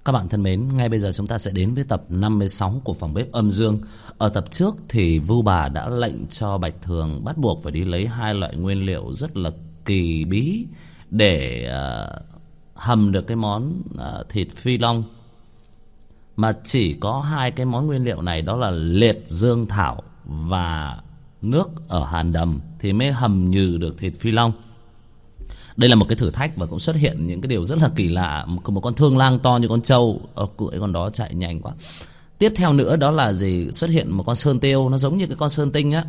Các bạn thân mến, ngay bây giờ chúng ta sẽ đến với tập 56 của Phòng Bếp Âm Dương. Ở tập trước thì Vưu Bà đã lệnh cho Bạch Thường bắt buộc phải đi lấy hai loại nguyên liệu rất là kỳ bí để hầm được cái món thịt phi long. Mà chỉ có hai cái món nguyên liệu này, đó là liệt dương thảo và nước ở Hàn Đầm, thì mới hầm nhừ được thịt phi long. Đây là một cái thử thách và cũng xuất hiện những cái điều rất là kỳ lạ. Một con thương lang to như con trâu, cưỡi con đó chạy nhanh quá. Tiếp theo nữa đó là gì? Xuất hiện một con sơn tiêu, nó giống như cái con sơn tinh á.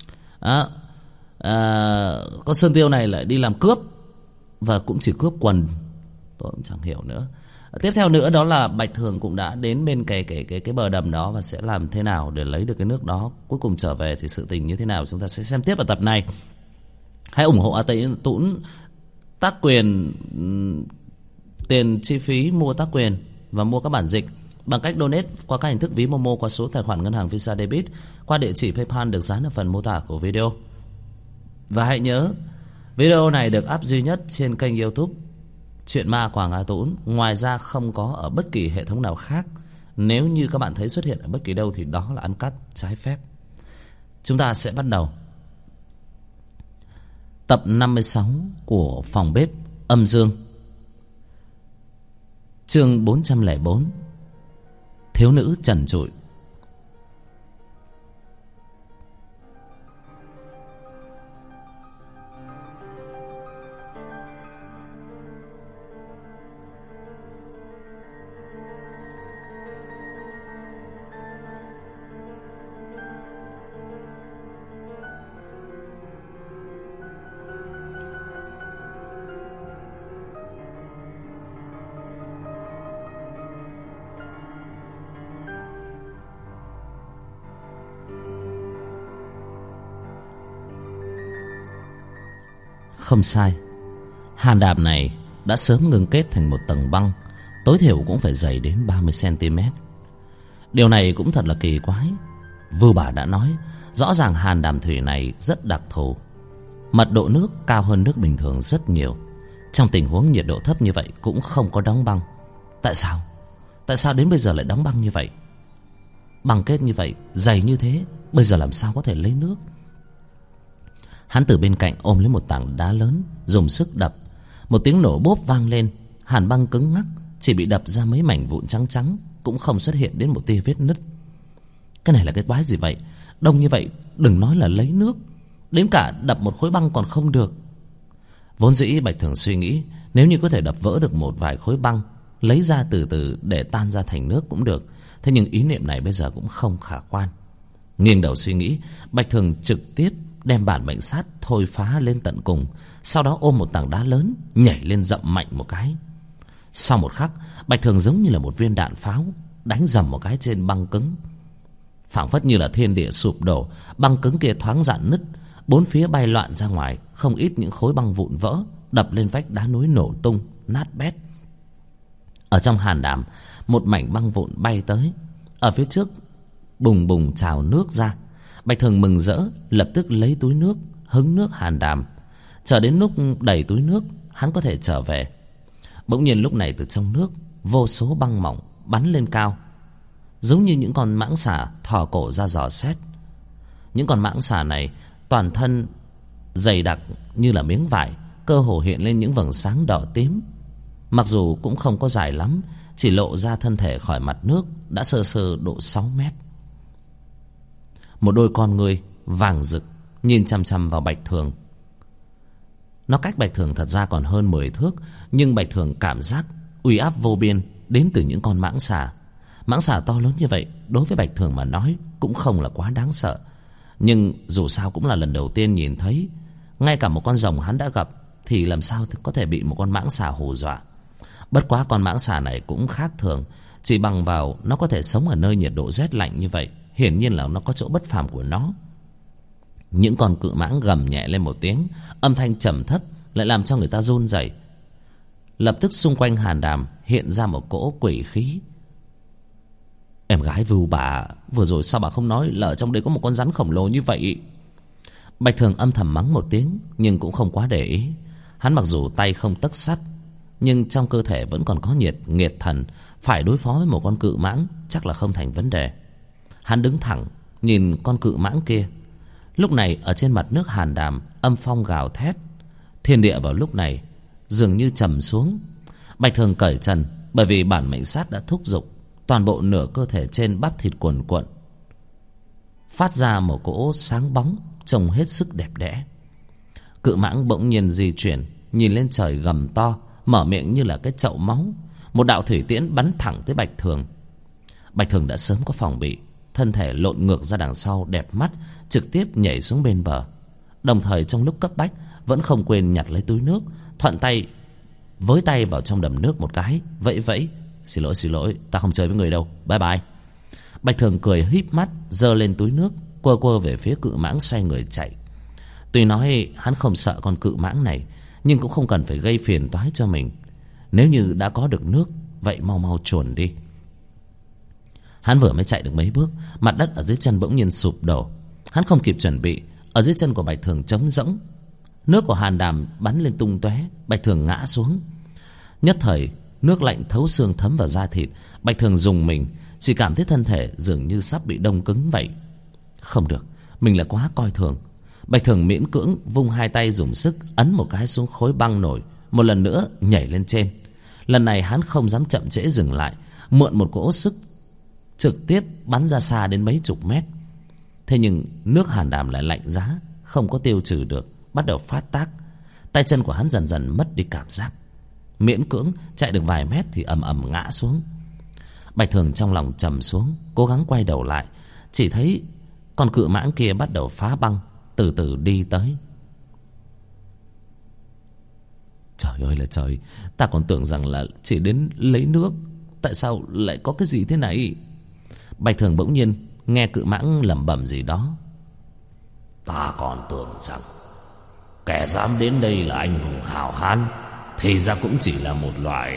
Con sơn tiêu này lại đi làm cướp, và cũng chỉ cướp quần, tôi cũng chẳng hiểu nữa. Tiếp theo nữa đó là Bạch Thường cũng đã đến bên cái bờ đầm đó và sẽ làm thế nào để lấy được cái nước đó. Cuối cùng trở về thì sự tình như thế nào chúng ta sẽ xem tiếp ở tập này. Hãy ủng hộ A Tũng tác quyền, tiền chi phí mua tác quyền và mua các bản dịch bằng cách donate qua các hình thức ví Momo, qua số tài khoản ngân hàng Visa Debit, qua địa chỉ PayPal được dán ở phần mô tả của video. Và hãy nhớ, video này được up duy nhất trên kênh YouTube Chuyện Ma Quảng A Tũng, ngoài ra không có ở bất kỳ hệ thống nào khác. Nếu như các bạn thấy xuất hiện ở bất kỳ đâu thì đó là ăn cắp trái phép. Chúng ta sẽ bắt đầu tập 56 của Phòng Bếp Âm Dương. Chương 404. Thiếu nữ trần trụi. Không sai, hàn đàm này đã sớm ngưng kết thành một tầng băng, tối thiểu cũng phải dày đến 30 cm. Điều này cũng thật là kỳ quái. Vưu Bà đã nói, rõ ràng hàn đàm thủy này rất đặc thù. Mật độ nước cao hơn nước bình thường rất nhiều. Trong tình huống nhiệt độ thấp như vậy cũng không có đóng băng. Tại sao? Tại sao đến bây giờ lại đóng băng như vậy? Băng kết như vậy, dày như thế, bây giờ làm sao có thể lấy nước? Hắn từ bên cạnh ôm lấy một tảng đá lớn, dùng sức đập. Một tiếng nổ bốp vang lên. Hàn băng cứng ngắc, chỉ bị đập ra mấy mảnh vụn trắng trắng, cũng không xuất hiện đến một tia vết nứt. Cái này là cái quái gì vậy? Đông như vậy đừng nói là lấy nước, đến cả đập một khối băng còn không được. Vốn dĩ Bạch Thường suy nghĩ, nếu như có thể đập vỡ được một vài khối băng, lấy ra từ từ để tan ra thành nước cũng được. Thế nhưng ý niệm này bây giờ cũng không khả quan. Nghiêng đầu suy nghĩ, Bạch Thường trực tiếp đem bản mệnh sát thôi phá lên tận cùng. Sau đó ôm một tảng đá lớn, nhảy lên dậm mạnh một cái. Sau một khắc, Bạch Thường giống như là một viên đạn pháo, đánh dầm một cái trên băng cứng. Phảng phất như là thiên địa sụp đổ, băng cứng kia thoáng rạn nứt, bốn phía bay loạn ra ngoài, không ít những khối băng vụn vỡ, đập lên vách đá núi nổ tung, nát bét. Ở trong hàn đàm, một mảnh băng vụn bay tới. Ở phía trước bùng bùng trào nước ra. Bạch Thường mừng rỡ, lập tức lấy túi nước, hứng nước hàn đàm. Chờ đến lúc đầy túi nước, hắn có thể trở về. Bỗng nhiên lúc này từ trong nước, vô số băng mỏng bắn lên cao, giống như những con mãng xà thò cổ ra dò xét. Những con mãng xà này toàn thân dày đặc như là miếng vải, cơ hồ hiện lên những vầng sáng đỏ tím. Mặc dù cũng không có dài lắm, chỉ lộ ra thân thể khỏi mặt nước đã sơ sơ độ 6 mét. Một đôi con ngươi vàng rực nhìn chằm chằm vào Bạch Thường. Nó cách Bạch Thường thật ra còn hơn 10 thước, nhưng Bạch Thường cảm giác uy áp vô biên đến từ những con mãng xà. Mãng xà to lớn như vậy đối với Bạch Thường mà nói cũng không là quá đáng sợ. Nhưng dù sao cũng là lần đầu tiên nhìn thấy. Ngay cả một con rồng hắn đã gặp thì làm sao có thể bị một con mãng xà hù dọa. Bất quá con mãng xà này cũng khác thường. Chỉ bằng vào nó có thể sống ở nơi nhiệt độ rét lạnh như vậy, hiển nhiên là nó có chỗ bất phàm của nó. Những con cự mãng gầm nhẹ lên một tiếng, âm thanh trầm thấp lại làm cho người ta run rẩy. Lập tức xung quanh hàn đàm hiện ra một cỗ quỷ khí. Em gái Vưu Bà, vừa rồi sao bà không nói là ở trong đây có một con rắn khổng lồ như vậy? Bạch Thường âm thầm mắng một tiếng, nhưng cũng không quá để ý. Hắn mặc dù tay không tấc sắt, nhưng trong cơ thể vẫn còn có nghiệt thần, phải đối phó với một con cự mãng chắc là không thành vấn đề. Hắn đứng thẳng nhìn con cự mãng kia. Lúc này ở trên mặt nước Hàn Đàm, âm phong gào thét, thiên địa vào lúc này dường như trầm xuống. Bạch Thường cởi trần, bởi vì bản mệnh sát đã thúc giục, toàn bộ nửa cơ thể trên bắp thịt cuồn cuộn, phát ra một cỗ sáng bóng trông hết sức đẹp đẽ. Cự mãng bỗng nhiên di chuyển, nhìn lên trời gầm to, mở miệng như là cái chậu máu. Một đạo thủy tiễn bắn thẳng tới Bạch Thường. Bạch Thường đã sớm có phòng bị, thân thể lộn ngược ra đằng sau đẹp mắt, trực tiếp nhảy xuống bên bờ. Đồng thời trong lúc cấp bách vẫn không quên nhặt lấy túi nước, thuận tay với tay vào trong đầm nước một cái, vẫy vẫy: xin lỗi, ta không chơi với người đâu, bye bye. Bạch Thường cười híp mắt, giơ lên túi nước, quơ quơ về phía cự mãng, xoay người chạy. Tuy nói hắn không sợ con cự mãng này, nhưng cũng không cần phải gây phiền toái cho mình. Nếu như đã có được nước, vậy mau mau chuồn đi. Hắn vừa mới chạy được mấy bước, mặt đất ở dưới chân bỗng nhiên sụp đổ. Hắn không kịp chuẩn bị, ở dưới chân của Bạch Thường trống rỗng. Nước của Hàn Đàm bắn lên tung tóe, Bạch Thường ngã xuống. Nhất thời nước lạnh thấu xương thấm vào da thịt. Bạch Thường rùng mình, chỉ cảm thấy thân thể dường như sắp bị đông cứng vậy. Không được, mình là quá coi thường. Bạch Thường miễn cưỡng vung hai tay dùng sức ấn một cái xuống khối băng nổi, một lần nữa nhảy lên trên. Lần này hắn không dám chậm trễ dừng lại, mượn một cỗ sức trực tiếp bắn ra xa đến mấy chục mét. Thế nhưng nước Hàn Đàm lại lạnh giá, không có tiêu trừ được, bắt đầu phát tác. Tay chân của hắn dần dần mất đi cảm giác, miễn cưỡng chạy được vài mét thì ầm ầm ngã xuống. Bạch Thường trong lòng trầm xuống, cố gắng quay đầu lại, chỉ thấy con cự mãng kia bắt đầu phá băng, từ từ đi tới. Trời ơi là trời, ta còn tưởng rằng là chỉ đến lấy nước, tại sao lại có cái gì thế này? Bạch Thường bỗng nhiên nghe cự mãng lẩm bẩm gì đó. Ta còn tưởng rằng kẻ dám đến đây là anh hùng hào hán, thì ra cũng chỉ là một loại...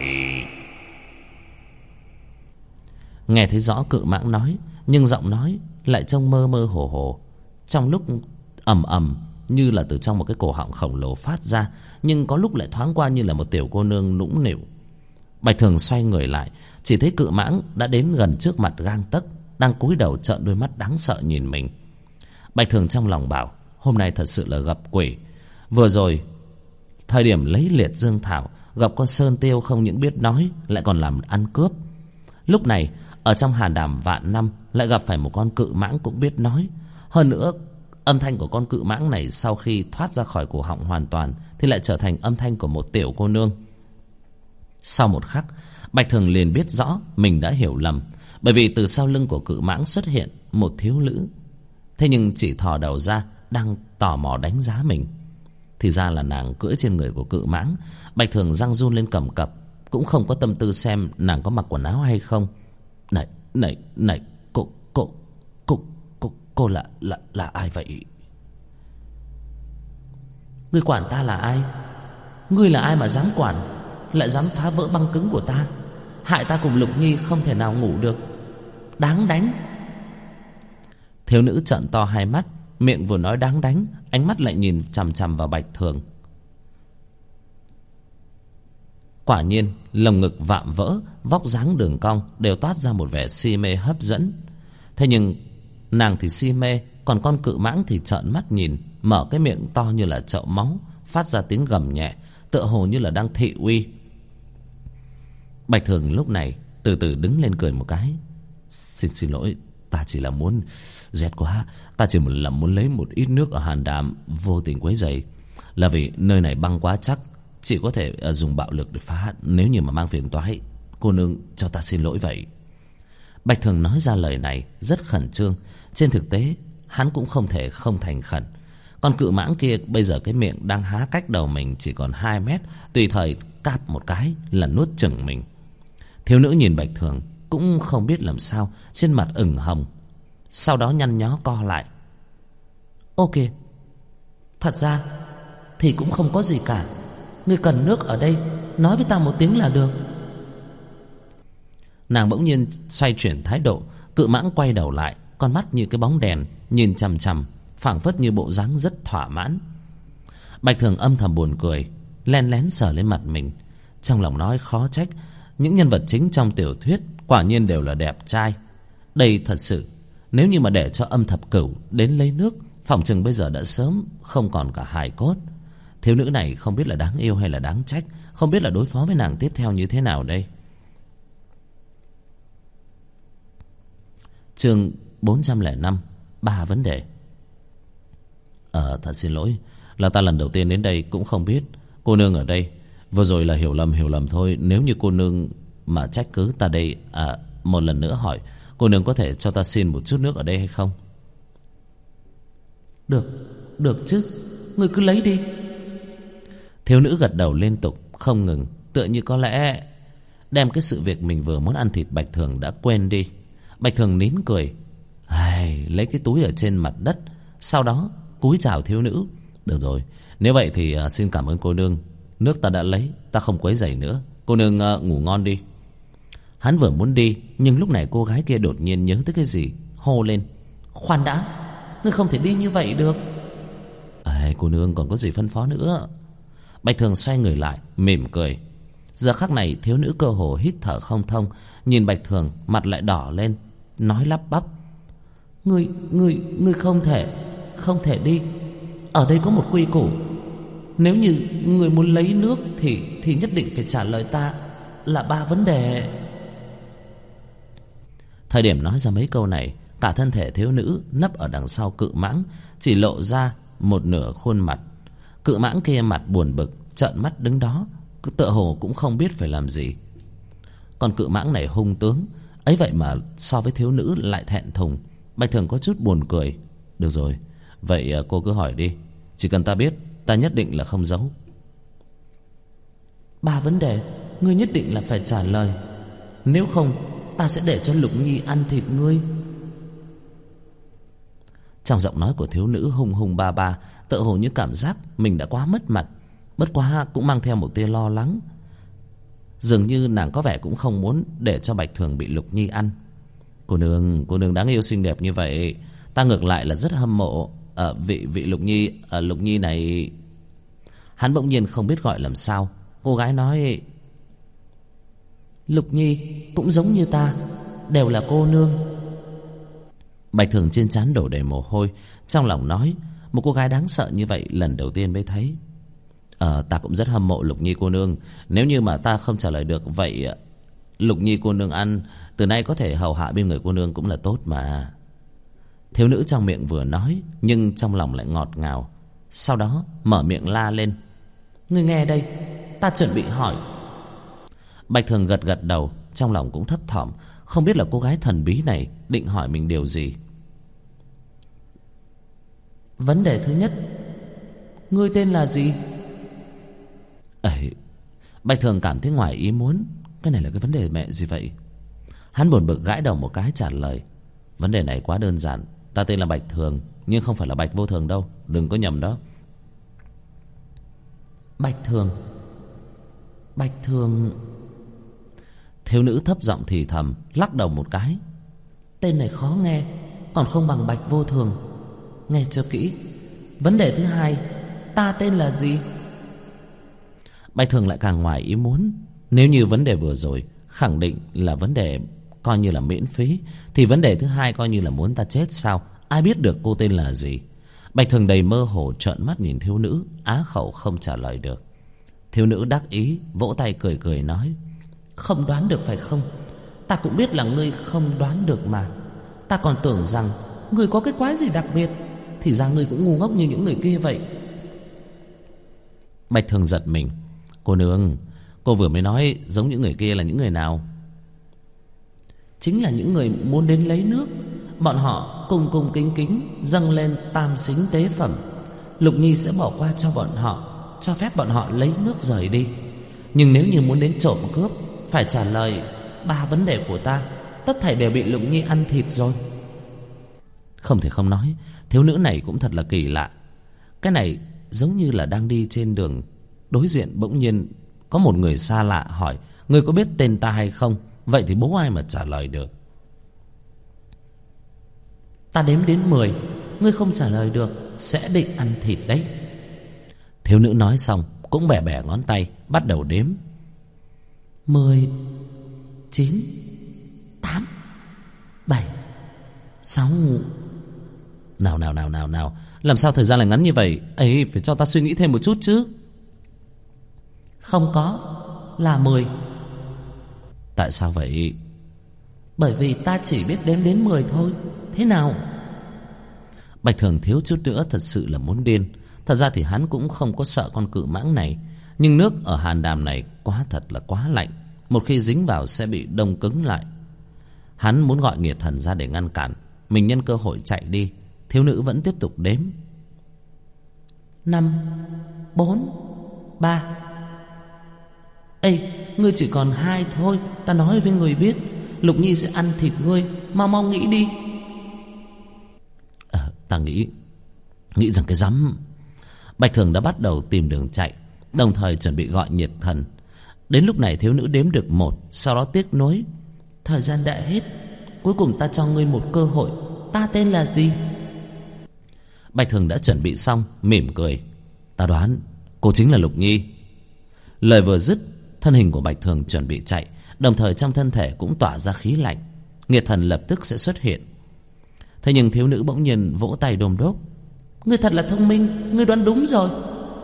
Nghe thấy rõ cự mãng nói, nhưng giọng nói lại trông mơ mơ hồ hồ, trong lúc ầm ầm như là từ trong một cái cổ họng khổng lồ phát ra, nhưng có lúc lại thoáng qua như là một tiểu cô nương nũng nịu. Bạch Thường xoay người lại, chỉ thấy cự mãng đã đến gần trước mặt gang tấc, đang cúi đầu trợn đôi mắt đáng sợ nhìn mình. Bạch Thường trong lòng bảo, hôm nay thật sự là gặp quỷ. Vừa rồi thời điểm lấy liệt dương thảo, gặp con sơn tiêu không những biết nói, lại còn làm ăn cướp. Lúc này ở trong Hàn Đàm vạn năm lại gặp phải một con cự mãng cũng biết nói. Hơn nữa âm thanh của con cự mãng này sau khi thoát ra khỏi cổ họng hoàn toàn thì lại trở thành âm thanh của một tiểu cô nương. Sau một khắc, Bạch Thường liền biết rõ mình đã hiểu lầm, bởi vì từ sau lưng của cự mãng xuất hiện một thiếu nữ. Thế nhưng chỉ thò đầu ra, đang tò mò đánh giá mình. Thì ra là nàng cưỡi trên người của cự mãng. Bạch Thường răng run lên cầm cập, cũng không có tâm tư xem nàng có mặc quần áo hay không. Này, cô là ai vậy? Ngươi quản ta là ai? Ngươi là ai mà dám quản, lại dám phá vỡ băng cứng của ta, hại ta cùng Lục Nhi không thể nào ngủ được, đáng đánh. Thiếu nữ trợn to hai mắt, miệng vừa nói đáng đánh, ánh mắt lại nhìn chằm chằm vào Bạch Thường. Quả nhiên lồng ngực vạm vỡ, vóc dáng đường cong đều toát ra một vẻ si mê hấp dẫn. Thế nhưng nàng thì si mê, còn con cự mãng thì trợn mắt nhìn, mở cái miệng to như là chậu máu, phát ra tiếng gầm nhẹ, tựa hồ như là đang thị uy. Bạch Thường lúc này từ từ đứng lên cười một cái. Xin lỗi, ta chỉ là muốn... Rét quá, ta chỉ là muốn lấy một ít nước ở Hàn Đàm, vô tình quấy rầy. Là vì nơi này băng quá chắc, chỉ có thể dùng bạo lực để phá. Nếu như mà mang phiền toái, cô nương cho ta xin lỗi vậy. Bạch Thường nói ra lời này rất khẩn trương. Trên thực tế hắn cũng không thể không thành khẩn. Con cự mãng kia bây giờ cái miệng đang há cách đầu mình chỉ còn 2 mét, tùy thời cáp một cái là nuốt chửng mình. Thiếu nữ nhìn Bạch Thường cũng không biết làm sao, trên mặt ửng hồng, sau đó nhăn nhó co lại. Ô kìa, thật ra thì cũng không có gì cả. Ngươi cần nước ở đây, nói với ta một tiếng là được. Nàng bỗng nhiên xoay chuyển thái độ. Cự mãng quay đầu lại, con mắt như cái bóng đèn nhìn chằm chằm, phảng phất như bộ dáng rất thỏa mãn. Bạch Thường âm thầm buồn cười, len lén sờ lên mặt mình. Trong lòng nói khó trách những nhân vật chính trong tiểu thuyết quả nhiên đều là đẹp trai. Đây thật sự, nếu như mà để cho Âm Thập Cửu đến lấy nước, phỏng chừng bây giờ đã sớm không còn cả hài cốt. Thiếu nữ này không biết là đáng yêu hay là đáng trách, không biết là đối phó với nàng tiếp theo như thế nào đây. Chương 405, 3 vấn đề. Thật xin lỗi, là ta lần đầu tiên đến đây cũng không biết cô nương ở đây. Vừa rồi là hiểu lầm thôi. Nếu như cô nương mà trách cứ ta đây. Một lần nữa hỏi, cô nương có thể cho ta xin một chút nước ở đây hay không? Được chứ, ngươi cứ lấy đi. Thiếu nữ gật đầu liên tục không ngừng, tựa như có lẽ đem cái sự việc mình vừa muốn ăn thịt Bạch Thường đã quên đi. Bạch Thường nín cười, lấy cái túi ở trên mặt đất, sau đó cúi chào thiếu nữ. Được rồi, nếu vậy thì xin cảm ơn cô nương. Nước ta đã lấy, ta không quấy rầy nữa. Cô nương ngủ ngon đi. Hắn vừa muốn đi, nhưng lúc này cô gái kia đột nhiên nhớ tới cái gì, hô lên: Khoan đã, ngươi không thể đi như vậy được. Cô nương còn có gì phân phó nữa? Bạch Thường xoay người lại mỉm cười. Giờ khắc này thiếu nữ cơ hồ hít thở không thông, nhìn Bạch Thường mặt lại đỏ lên, nói lắp bắp: Ngươi không thể đi. Ở đây có một quy củ, nếu như ngươi muốn lấy nước thì nhất định phải trả lời ta là 3 vấn đề. Thời điểm nói ra mấy câu này, cả thân thể thiếu nữ nấp ở đằng sau cự mãng chỉ lộ ra một nửa khuôn mặt. Cự mãng kia mặt buồn bực, trợn mắt đứng đó, tựa hồ cũng không biết phải làm gì. Còn cự mãng này hung tướng, ấy vậy mà so với thiếu nữ lại thẹn thùng. Bạch Thường có chút buồn cười. Được rồi, vậy cô cứ hỏi đi. Chỉ cần ta biết, ta nhất định là không giấu. 3 vấn đề, ngươi nhất định là phải trả lời. Nếu không, ta sẽ để cho Lục Nhi ăn thịt ngươi. Trong giọng nói của thiếu nữ hung ba ba, tựa hồ như cảm giác mình đã quá mất mặt. Bất quá cũng mang theo một tia lo lắng. Dường như nàng có vẻ cũng không muốn để cho Bạch Thường bị Lục Nhi ăn. Cô nương đáng yêu xinh đẹp như vậy, ta ngược lại là rất hâm mộ vị Lục Nhi này. Hắn bỗng nhiên không biết gọi làm sao. Cô gái nói: Lục Nhi cũng giống như ta, đều là cô nương. Bạch Thường trên trán đổ đầy mồ hôi, trong lòng nói: một cô gái đáng sợ như vậy lần đầu tiên mới thấy. Ta cũng rất hâm mộ Lục Nhi cô nương. Nếu như mà ta không trả lời được, vậy Lục Nhi cô nương ăn, từ nay có thể hầu hạ bên người cô nương cũng là tốt mà. Thiếu nữ trong miệng vừa nói, nhưng trong lòng lại ngọt ngào. Sau đó mở miệng la lên: Ngươi nghe đây, ta chuẩn bị hỏi. Bạch Thường gật đầu, trong lòng cũng thấp thỏm, không biết là cô gái thần bí này định hỏi mình điều gì. Vấn đề thứ nhất, ngươi tên là gì? Bạch Thường cảm thấy ngoài ý muốn. Cái này là cái vấn đề mẹ gì vậy? Hắn buồn bực gãi đầu một cái trả lời: Vấn đề này quá đơn giản. Ta tên là Bạch Thường, nhưng không phải là Bạch Vô Thường đâu, đừng có nhầm đó. Bạch Thường. Thiếu nữ thấp giọng thì thầm, lắc đầu một cái. Tên này khó nghe, còn không bằng Bạch Vô Thường. Nghe cho kỹ. Vấn đề thứ hai, ta tên là gì? Bạch Thường lại càng ngoài ý muốn. Nếu như vấn đề vừa rồi khẳng định là vấn đề coi như là miễn phí, thì vấn đề thứ hai coi như là muốn ta chết sao? Ai biết được cô tên là gì? Bạch Thường đầy mơ hồ trợn mắt nhìn thiếu nữ, á khẩu không trả lời được. Thiếu nữ đắc ý vỗ tay cười nói: Không đoán được phải không? Ta cũng biết là ngươi không đoán được mà. Ta còn tưởng rằng ngươi có cái quái gì đặc biệt, thì ra ngươi cũng ngu ngốc như những người kia vậy. Bạch Thường giật mình. Cô nương, cô vừa mới nói giống những người kia là những người nào? Chính là những người muốn đến lấy nước. Bọn họ cung kính dâng lên tam xính tế phẩm. Lục Nhi sẽ bỏ qua cho bọn họ, cho phép bọn họ lấy nước rời đi. Nhưng nếu như muốn đến trộm cướp, phải trả lời 3 vấn đề của ta. Tất thảy đều bị Lục Nhi ăn thịt rồi. Không thể không nói, thiếu nữ này cũng thật là kỳ lạ. Cái này giống như là đang đi trên đường, đối diện bỗng nhiên có một người xa lạ hỏi: Ngươi có biết tên ta hay không? Vậy thì bố ai mà trả lời được. Ta đếm đến 10, ngươi không trả lời được sẽ định ăn thịt đấy. Thiếu nữ nói xong cũng bẻ ngón tay bắt đầu đếm. 10, 9, 8, 7, 6. Nào, làm sao thời gian lại ngắn như vậy? Ấy, phải cho ta suy nghĩ thêm một chút chứ. Không có, là 10. Tại sao vậy? Bởi vì ta chỉ biết đếm đến 10 thôi. Thế nào? Bạch Thường thiếu chút nữa thật sự là muốn điên. Thật ra thì hắn cũng không có sợ con cự mãng này, nhưng nước ở hàn đàm này thật là quá lạnh. Một khi dính vào sẽ bị đông cứng lại. Hắn muốn gọi nghiệt thần ra để ngăn cản. Mình nhân cơ hội chạy đi. Thiếu nữ vẫn tiếp tục đếm. 5, 4, 3. Ê, ngươi chỉ còn 2 thôi. Ta nói với người biết, Lục Nhi sẽ ăn thịt ngươi. Mau nghĩ đi. Ta nghĩ rằng cái rắm. Bạch Thường đã bắt đầu tìm đường chạy, đồng thời chuẩn bị gọi nhiệt thần. Đến lúc này thiếu nữ đếm được 1, sau đó tiếc nuối. Thời gian đã hết, cuối cùng ta cho ngươi một cơ hội. Ta tên là gì? Bạch Thường đã chuẩn bị xong, mỉm cười. Ta đoán cô chính là Lục Nhi. Lời vừa dứt, thân hình của Bạch Thường chuẩn bị chạy, đồng thời trong thân thể cũng tỏa ra khí lạnh. Nghiệt thần lập tức sẽ xuất hiện. Thế nhưng thiếu nữ bỗng nhiên vỗ tay đôm đốp. Ngươi thật là thông minh, ngươi đoán đúng rồi.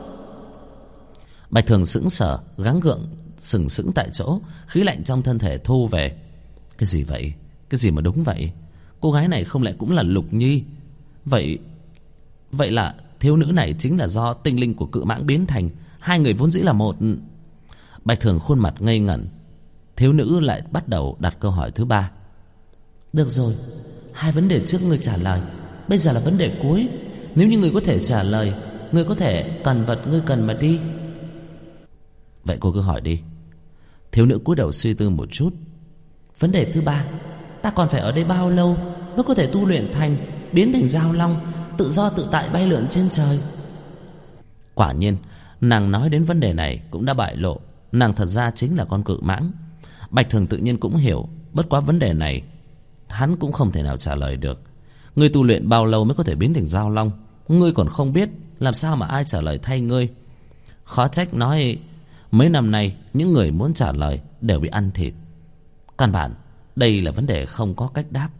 Bạch Thường sững sờ, gắng gượng sừng sững tại chỗ, khí lạnh trong thân thể thu về. Cái gì vậy? Cái gì mà đúng vậy? Cô gái này không lẽ cũng là Lục Nhi? Vậy là thiếu nữ này chính là do tinh linh của cự mãng biến thành. Hai người vốn dĩ là một. Bạch Thường khuôn mặt ngây ngẩn. Thiếu nữ lại bắt đầu đặt câu hỏi thứ 3. Được rồi, 2 vấn đề trước ngươi trả lời, bây giờ là vấn đề cuối. Nếu như ngươi có thể trả lời, ngươi có thể cần vật ngươi cần mà đi. Vậy cô cứ hỏi đi. Thiếu nữ cúi đầu suy tư một chút. Vấn đề thứ 3, ta còn phải ở đây bao lâu mới có thể tu luyện biến thành dao long, tự do tự tại bay lượn trên trời? Quả nhiên, nàng nói đến vấn đề này cũng đã bại lộ. Nàng thật ra chính là con cự mãng. Bạch Thường tự nhiên cũng hiểu. Bất quá vấn đề này hắn cũng không thể nào trả lời được. Ngươi tu luyện bao lâu mới có thể biến thành dao long? Ngươi còn không biết, làm sao mà ai trả lời thay ngươi? Khó trách nói mấy năm nay những người muốn trả lời đều bị ăn thịt. Căn bản đây là vấn đề không có cách đáp.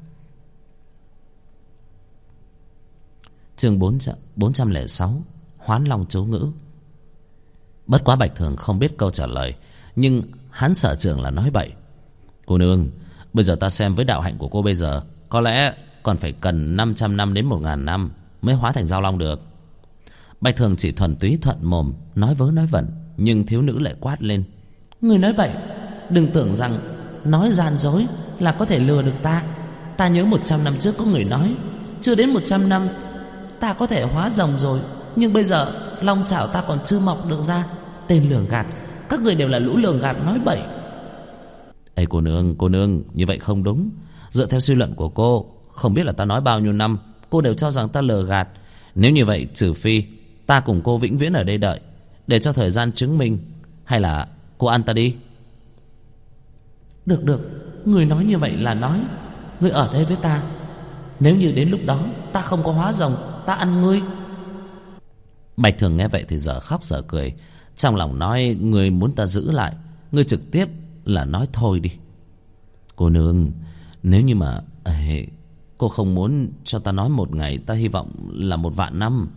Chương 406, Hoán Long chú ngữ. Bất quá Bạch Thường không biết câu trả lời, nhưng hắn sở trường là nói bậy. Cô nương, bây giờ ta xem với đạo hạnh của cô bây giờ, có lẽ còn phải cần 500 năm đến 1000 năm mới hóa thành dao long được. Bạch Thường chỉ thuần túy thuận mồm, nói vớ nói vẩn. Nhưng thiếu nữ lại quát lên. Người nói bậy, đừng tưởng rằng nói gian dối là có thể lừa được ta. Ta nhớ 100 năm trước có người nói, chưa đến 100 năm ta có thể hóa rồng rồi. Nhưng bây giờ long chảo ta còn chưa mọc được ra. Tên lường gạt, các người đều là lũ lường gạt nói bậy. Ê cô nương, như vậy không đúng. Dựa theo suy luận của cô, không biết là ta nói bao nhiêu năm, cô đều cho rằng ta lừa gạt. Nếu như vậy, trừ phi ta cùng cô vĩnh viễn ở đây đợi, để cho thời gian chứng minh. Hay là cô ăn ta đi? Được, người nói như vậy là nói. Ngươi ở đây với ta, nếu như đến lúc đó ta không có hóa rồng, ta ăn ngươi. Bạch Thường nghe vậy thì dở khóc dở cười. Trong lòng nói, ngươi muốn ta giữ lại, ngươi trực tiếp là nói thôi đi. Cô nương, nếu như mà cô không muốn cho ta nói 1 ngày, ta hy vọng là 1.000 năm.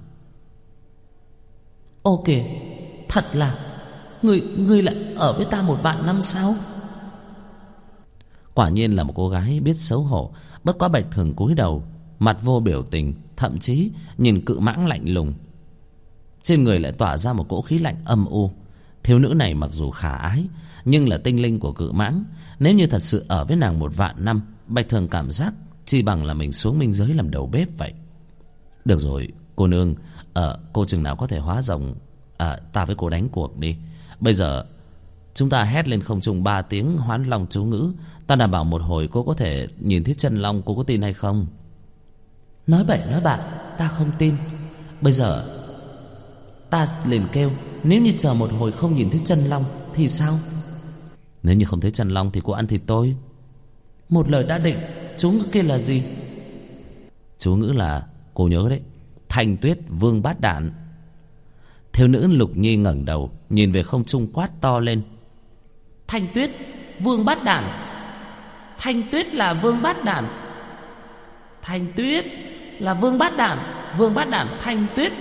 Ok, thật là ngươi lại ở với ta 1.000 năm sao? Quả nhiên là một cô gái biết xấu hổ. Bất quá Bạch Thường cúi đầu, mặt vô biểu tình, thậm chí nhìn cự mãng lạnh lùng. Trên người lại tỏa ra một cỗ khí lạnh âm u. Thiếu nữ này mặc dù khả ái, nhưng là tinh linh của cự mãng. Nếu như thật sự ở với nàng 1.000 năm, Bạch Thường cảm giác chỉ bằng là mình xuống minh giới làm đầu bếp vậy. Được rồi, cô nương, cô chừng nào có thể hóa rồng, ta với cô đánh cuộc đi. Bây giờ chúng ta hét lên không trung 3 tiếng Hoán Long chú ngữ. Ta đảm bảo một hồi cô có thể nhìn thấy chân long. Cô có tin hay không? Nói bậy nói bạ, ta không tin. Bây giờ ta liền kêu, nếu như chờ một hồi không nhìn thấy chân long thì sao? Nếu như không thấy chân long thì cô ăn thịt tôi. Một lời đã định. Chú ngữ kia là gì? Chú ngữ là, cô nhớ đấy, Thanh Tuyết Vương Bát Đản. Thiếu nữ Lục Nhi ngẩng đầu nhìn về không trung quát to lên. Thanh Tuyết, vương bát đản. Thanh Tuyết là vương bát đản. Thanh Tuyết là vương bát đản. Vương bát đản Thanh Tuyết.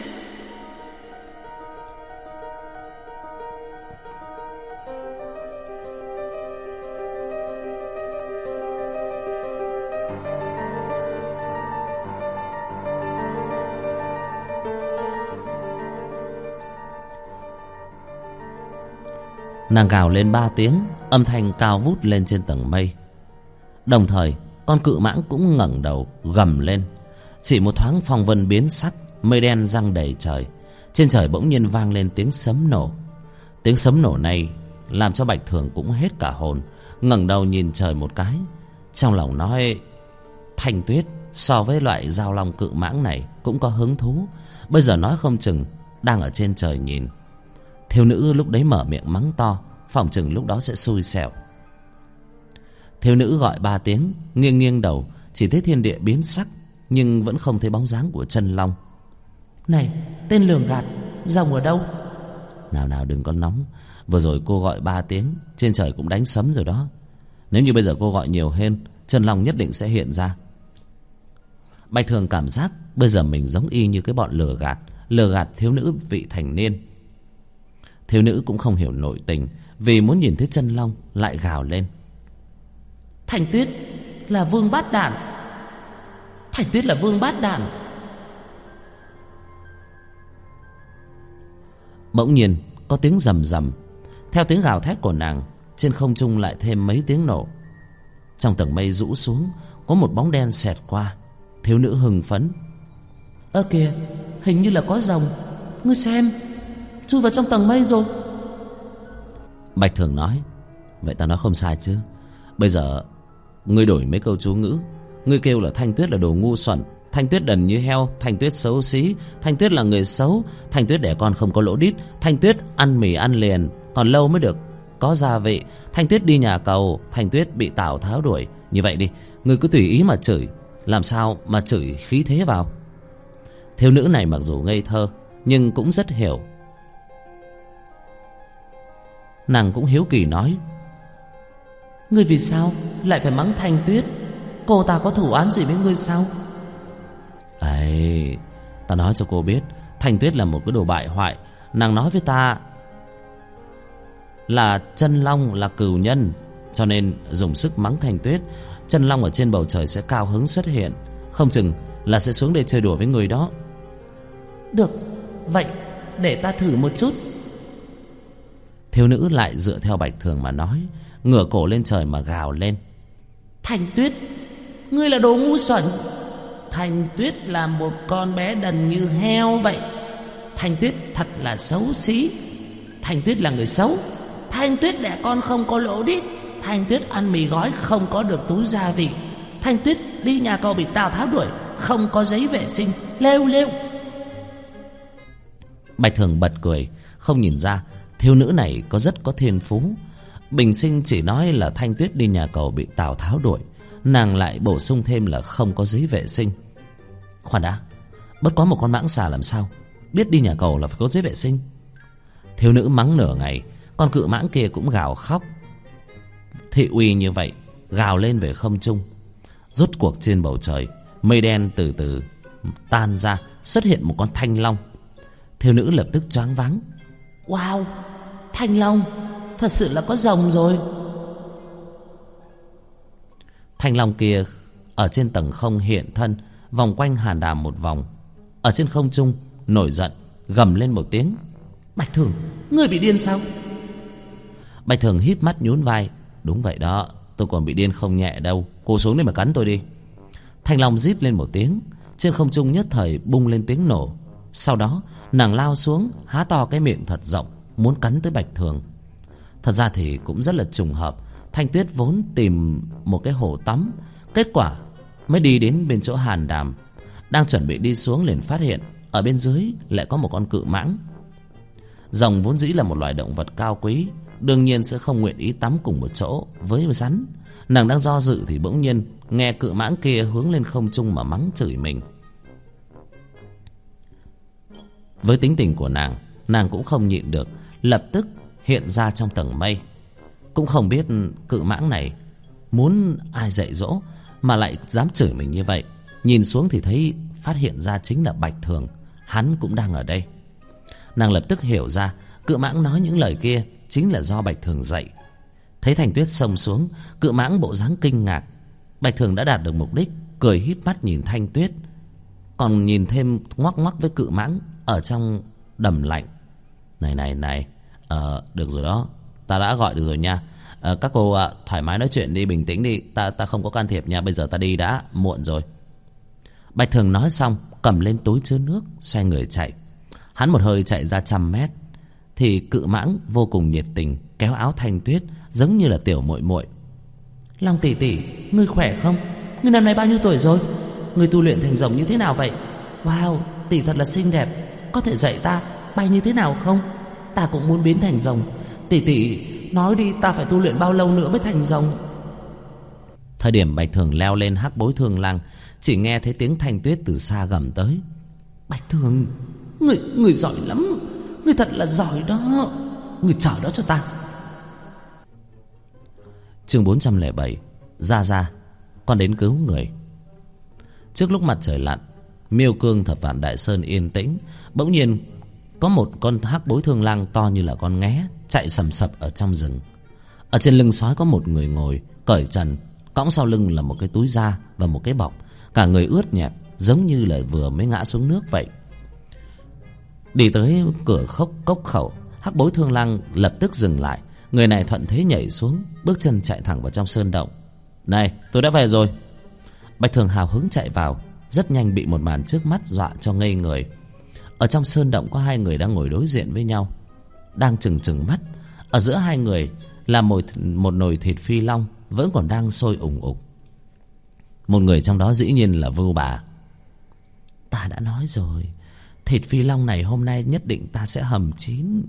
Nàng gào lên 3 tiếng, âm thanh cao vút lên trên tầng mây. Đồng thời con cự mãng cũng ngẩng đầu gầm lên. Chỉ một thoáng phong vân biến sắc, mây đen giăng đầy trời. Trên trời bỗng nhiên vang lên tiếng sấm nổ. Tiếng sấm nổ này làm cho Bạch Thường cũng hết cả hồn, ngẩng đầu nhìn trời một cái, trong lòng nói: Thanh Tuyết so với loại giao long cự mãng này cũng có hứng thú. Bây giờ nói không chừng đang ở trên trời nhìn. Thiếu nữ lúc đấy mở miệng mắng to, phỏng chừng lúc đó sẽ xui xẻo. Thiếu nữ gọi 3 tiếng, nghiêng nghiêng đầu, chỉ thấy thiên địa biến sắc, nhưng vẫn không thấy bóng dáng của chân long. Này, tên lường gạt, rồng ở đâu? Nào nào, đừng có nóng. Vừa rồi cô gọi 3 tiếng, trên trời cũng đánh sấm rồi đó. Nếu như bây giờ cô gọi nhiều hơn, chân long nhất định sẽ hiện ra. Bạch Thường cảm giác bây giờ mình giống y như cái bọn lừa gạt thiếu nữ vị thành niên. Thiếu nữ cũng không hiểu nội tình, vì muốn nhìn thấy chân long lại gào lên: Thanh Tuyết là vương bát đản. Thanh Tuyết là vương bát đản. Bỗng nhiên có tiếng rầm rầm. Theo tiếng gào thét của nàng, trên không trung lại thêm mấy tiếng nổ. Trong tầng mây rũ xuống, có một bóng đen xẹt qua. Thiếu nữ hưng phấn: Ơ kìa, hình như là có rồng. Ngươi xem, chui vào trong tầng mây rồi. Bạch Thường nói: Vậy ta nói không sai chứ. Bây giờ ngươi đổi mấy câu chú ngữ. Ngươi kêu là Thanh Tuyết là đồ ngu xuẩn, Thanh Tuyết đần như heo, Thanh Tuyết xấu xí, Thanh Tuyết là người xấu, Thanh Tuyết đẻ con không có lỗ đít, Thanh Tuyết ăn mì ăn liền, còn lâu mới được có gia vị, Thanh Tuyết đi nhà cầu, Thanh Tuyết bị Tào Tháo đuổi. Như vậy đi, ngươi cứ tùy ý mà chửi, làm sao mà chửi khí thế vào. Thiếu nữ này mặc dù ngây thơ nhưng cũng rất hiểu. Nàng cũng hiếu kỳ nói: Ngươi vì sao lại phải mắng Thanh Tuyết? Cô ta có thủ án gì với ngươi sao? Ấy, ta nói cho cô biết, Thanh Tuyết là một cái đồ bại hoại. Nàng nói với ta là chân long là cừu nhân, cho nên dùng sức mắng Thanh Tuyết. Chân long ở trên bầu trời sẽ cao hứng xuất hiện, không chừng là sẽ xuống đây chơi đùa với người đó. Được, vậy để ta thử một chút. Thiếu nữ lại dựa theo Bạch Thường mà nói, ngửa cổ lên trời mà gào lên: Thanh Tuyết, ngươi là đồ ngu xuẩn. Thanh Tuyết là một con bé đần như heo vậy. Thanh Tuyết thật là xấu xí. Thanh Tuyết là người xấu. Thanh Tuyết đẻ con không có lỗ đít. Thanh Tuyết ăn mì gói không có được túi gia vị. Thanh Tuyết đi nhà cầu bị Tào Tháo đuổi, không có giấy vệ sinh. Lêu lêu. Bạch Thường bật cười, không nhìn ra thiếu nữ này rất có thiên phú. Bình sinh chỉ nói là Thanh Tuyết đi nhà cầu bị Tào Tháo đuổi, nàng lại bổ sung thêm là không có giấy vệ sinh. Khoan đã, bất quá một con mãng xà làm sao biết đi nhà cầu là phải có giấy vệ sinh? Thiếu nữ mắng nửa ngày, con cự mãng kia cũng gào khóc. Thị uy như vậy gào lên về không trung. Rốt cuộc trên bầu trời, mây đen từ từ tan ra, xuất hiện một con thanh long. Thiếu nữ lập tức choáng váng: Wow, thanh long, thật sự là có rồng rồi. Thanh long kia ở trên tầng không hiện thân, vòng quanh Hàn Đàm một vòng. Ở trên không trung nổi giận, gầm lên một tiếng: Bạch Thường, ngươi bị điên sao? Bạch Thường híp mắt nhún vai: Đúng vậy đó, tôi còn bị điên không nhẹ đâu. Cô xuống đây mà cắn tôi đi. Thanh long rít lên một tiếng, trên không trung nhất thời bung lên tiếng nổ. Sau đó nàng lao xuống, há to cái miệng thật rộng, muốn cắn tới Bạch Thường. Thật ra thì cũng rất là trùng hợp. Thanh Tuyết vốn tìm một cái hồ tắm, kết quả mới đi đến bên chỗ Hàn Đàm, đang chuẩn bị đi xuống liền phát hiện ở bên dưới lại có một con cự mãng. Rồng vốn dĩ là một loài động vật cao quý, đương nhiên sẽ không nguyện ý tắm cùng một chỗ với rắn. Nàng đang do dự thì bỗng nhiên nghe cự mãng kia hướng lên không trung mà mắng chửi mình. Với tính tình của nàng cũng không nhịn được, lập tức hiện ra trong tầng mây. cũng không biết cự mãng này muốn ai dạy dỗ mà lại dám chửi mình như vậy. Nhìn xuống thì thấy phát hiện ra chính là Bạch Thường. Hắn cũng đang ở đây. Nàng lập tức hiểu ra cự mãng nói những lời kia chính là do Bạch Thường dạy. Thấy Thanh Tuyết xông xuống, cự mãng bộ dáng kinh ngạc. Bạch Thường đã đạt được mục đích, cười híp mắt nhìn Thanh Tuyết, còn nhìn thêm ngoắc ngoắc với cự mãng ở trong đầm lạnh. Này, được rồi đó, ta đã gọi được rồi nha. Các cô thoải mái nói chuyện đi, bình tĩnh đi, ta không có can thiệp nha. Bây giờ ta đi đã, muộn rồi. Bạch Thường nói xong, cầm lên túi chứa nước, xoay người chạy. Hắn một hơi chạy ra 100 mét thì cự mãng vô cùng nhiệt tình kéo áo Thanh Tuyết giống như là tiểu muội muội. Long tỷ tỷ, ngươi khỏe không? Ngươi năm nay bao nhiêu tuổi rồi? Ngươi tu luyện thành rồng như thế nào vậy? Wow, tỷ thật là xinh đẹp. Có thể dạy ta bay như thế nào không? Ta cũng muốn biến thành rồng. Tỷ nói đi, ta phải tu luyện bao lâu nữa mới thành rồng? Thời điểm Bạch Thường leo lên Hắc Bối Thương Lang, chỉ nghe thấy tiếng Thanh Tuyết từ xa gầm tới. Bạch Thường, người giỏi lắm. Người thật là giỏi đó. Người chờ đó cho ta. Chương 407. Ra con đến cứu người. Trước lúc mặt trời lặn, Miêu Cương Thập Vạn Đại Sơn yên tĩnh. Bỗng nhiên có một con Hắc Bối Thương Lang to như là con nghé chạy sầm sập ở trong rừng. Ở trên lưng sói có một người ngồi cởi trần, cõng sau lưng là một cái túi da và một cái bọc. Cả người ướt nhẹp giống như là vừa mới ngã xuống nước vậy. Đi tới cửa cốc khẩu, Hắc Bối Thương Lang lập tức dừng lại. Người này thuận thế nhảy xuống, bước chân chạy thẳng vào trong sơn động. Này, tôi đã về rồi. Bạch Thường hào hứng chạy vào, rất nhanh bị một màn trước mắt dọa cho ngây người. Ở trong sơn động có hai người đang ngồi đối diện với nhau, đang trừng mắt. Ở giữa hai người là một nồi thịt phi long vẫn còn đang sôi ủng ục. Một người trong đó dĩ nhiên là Vưu Bà. Ta đã nói rồi, thịt phi long này hôm nay nhất định ta sẽ hầm chín.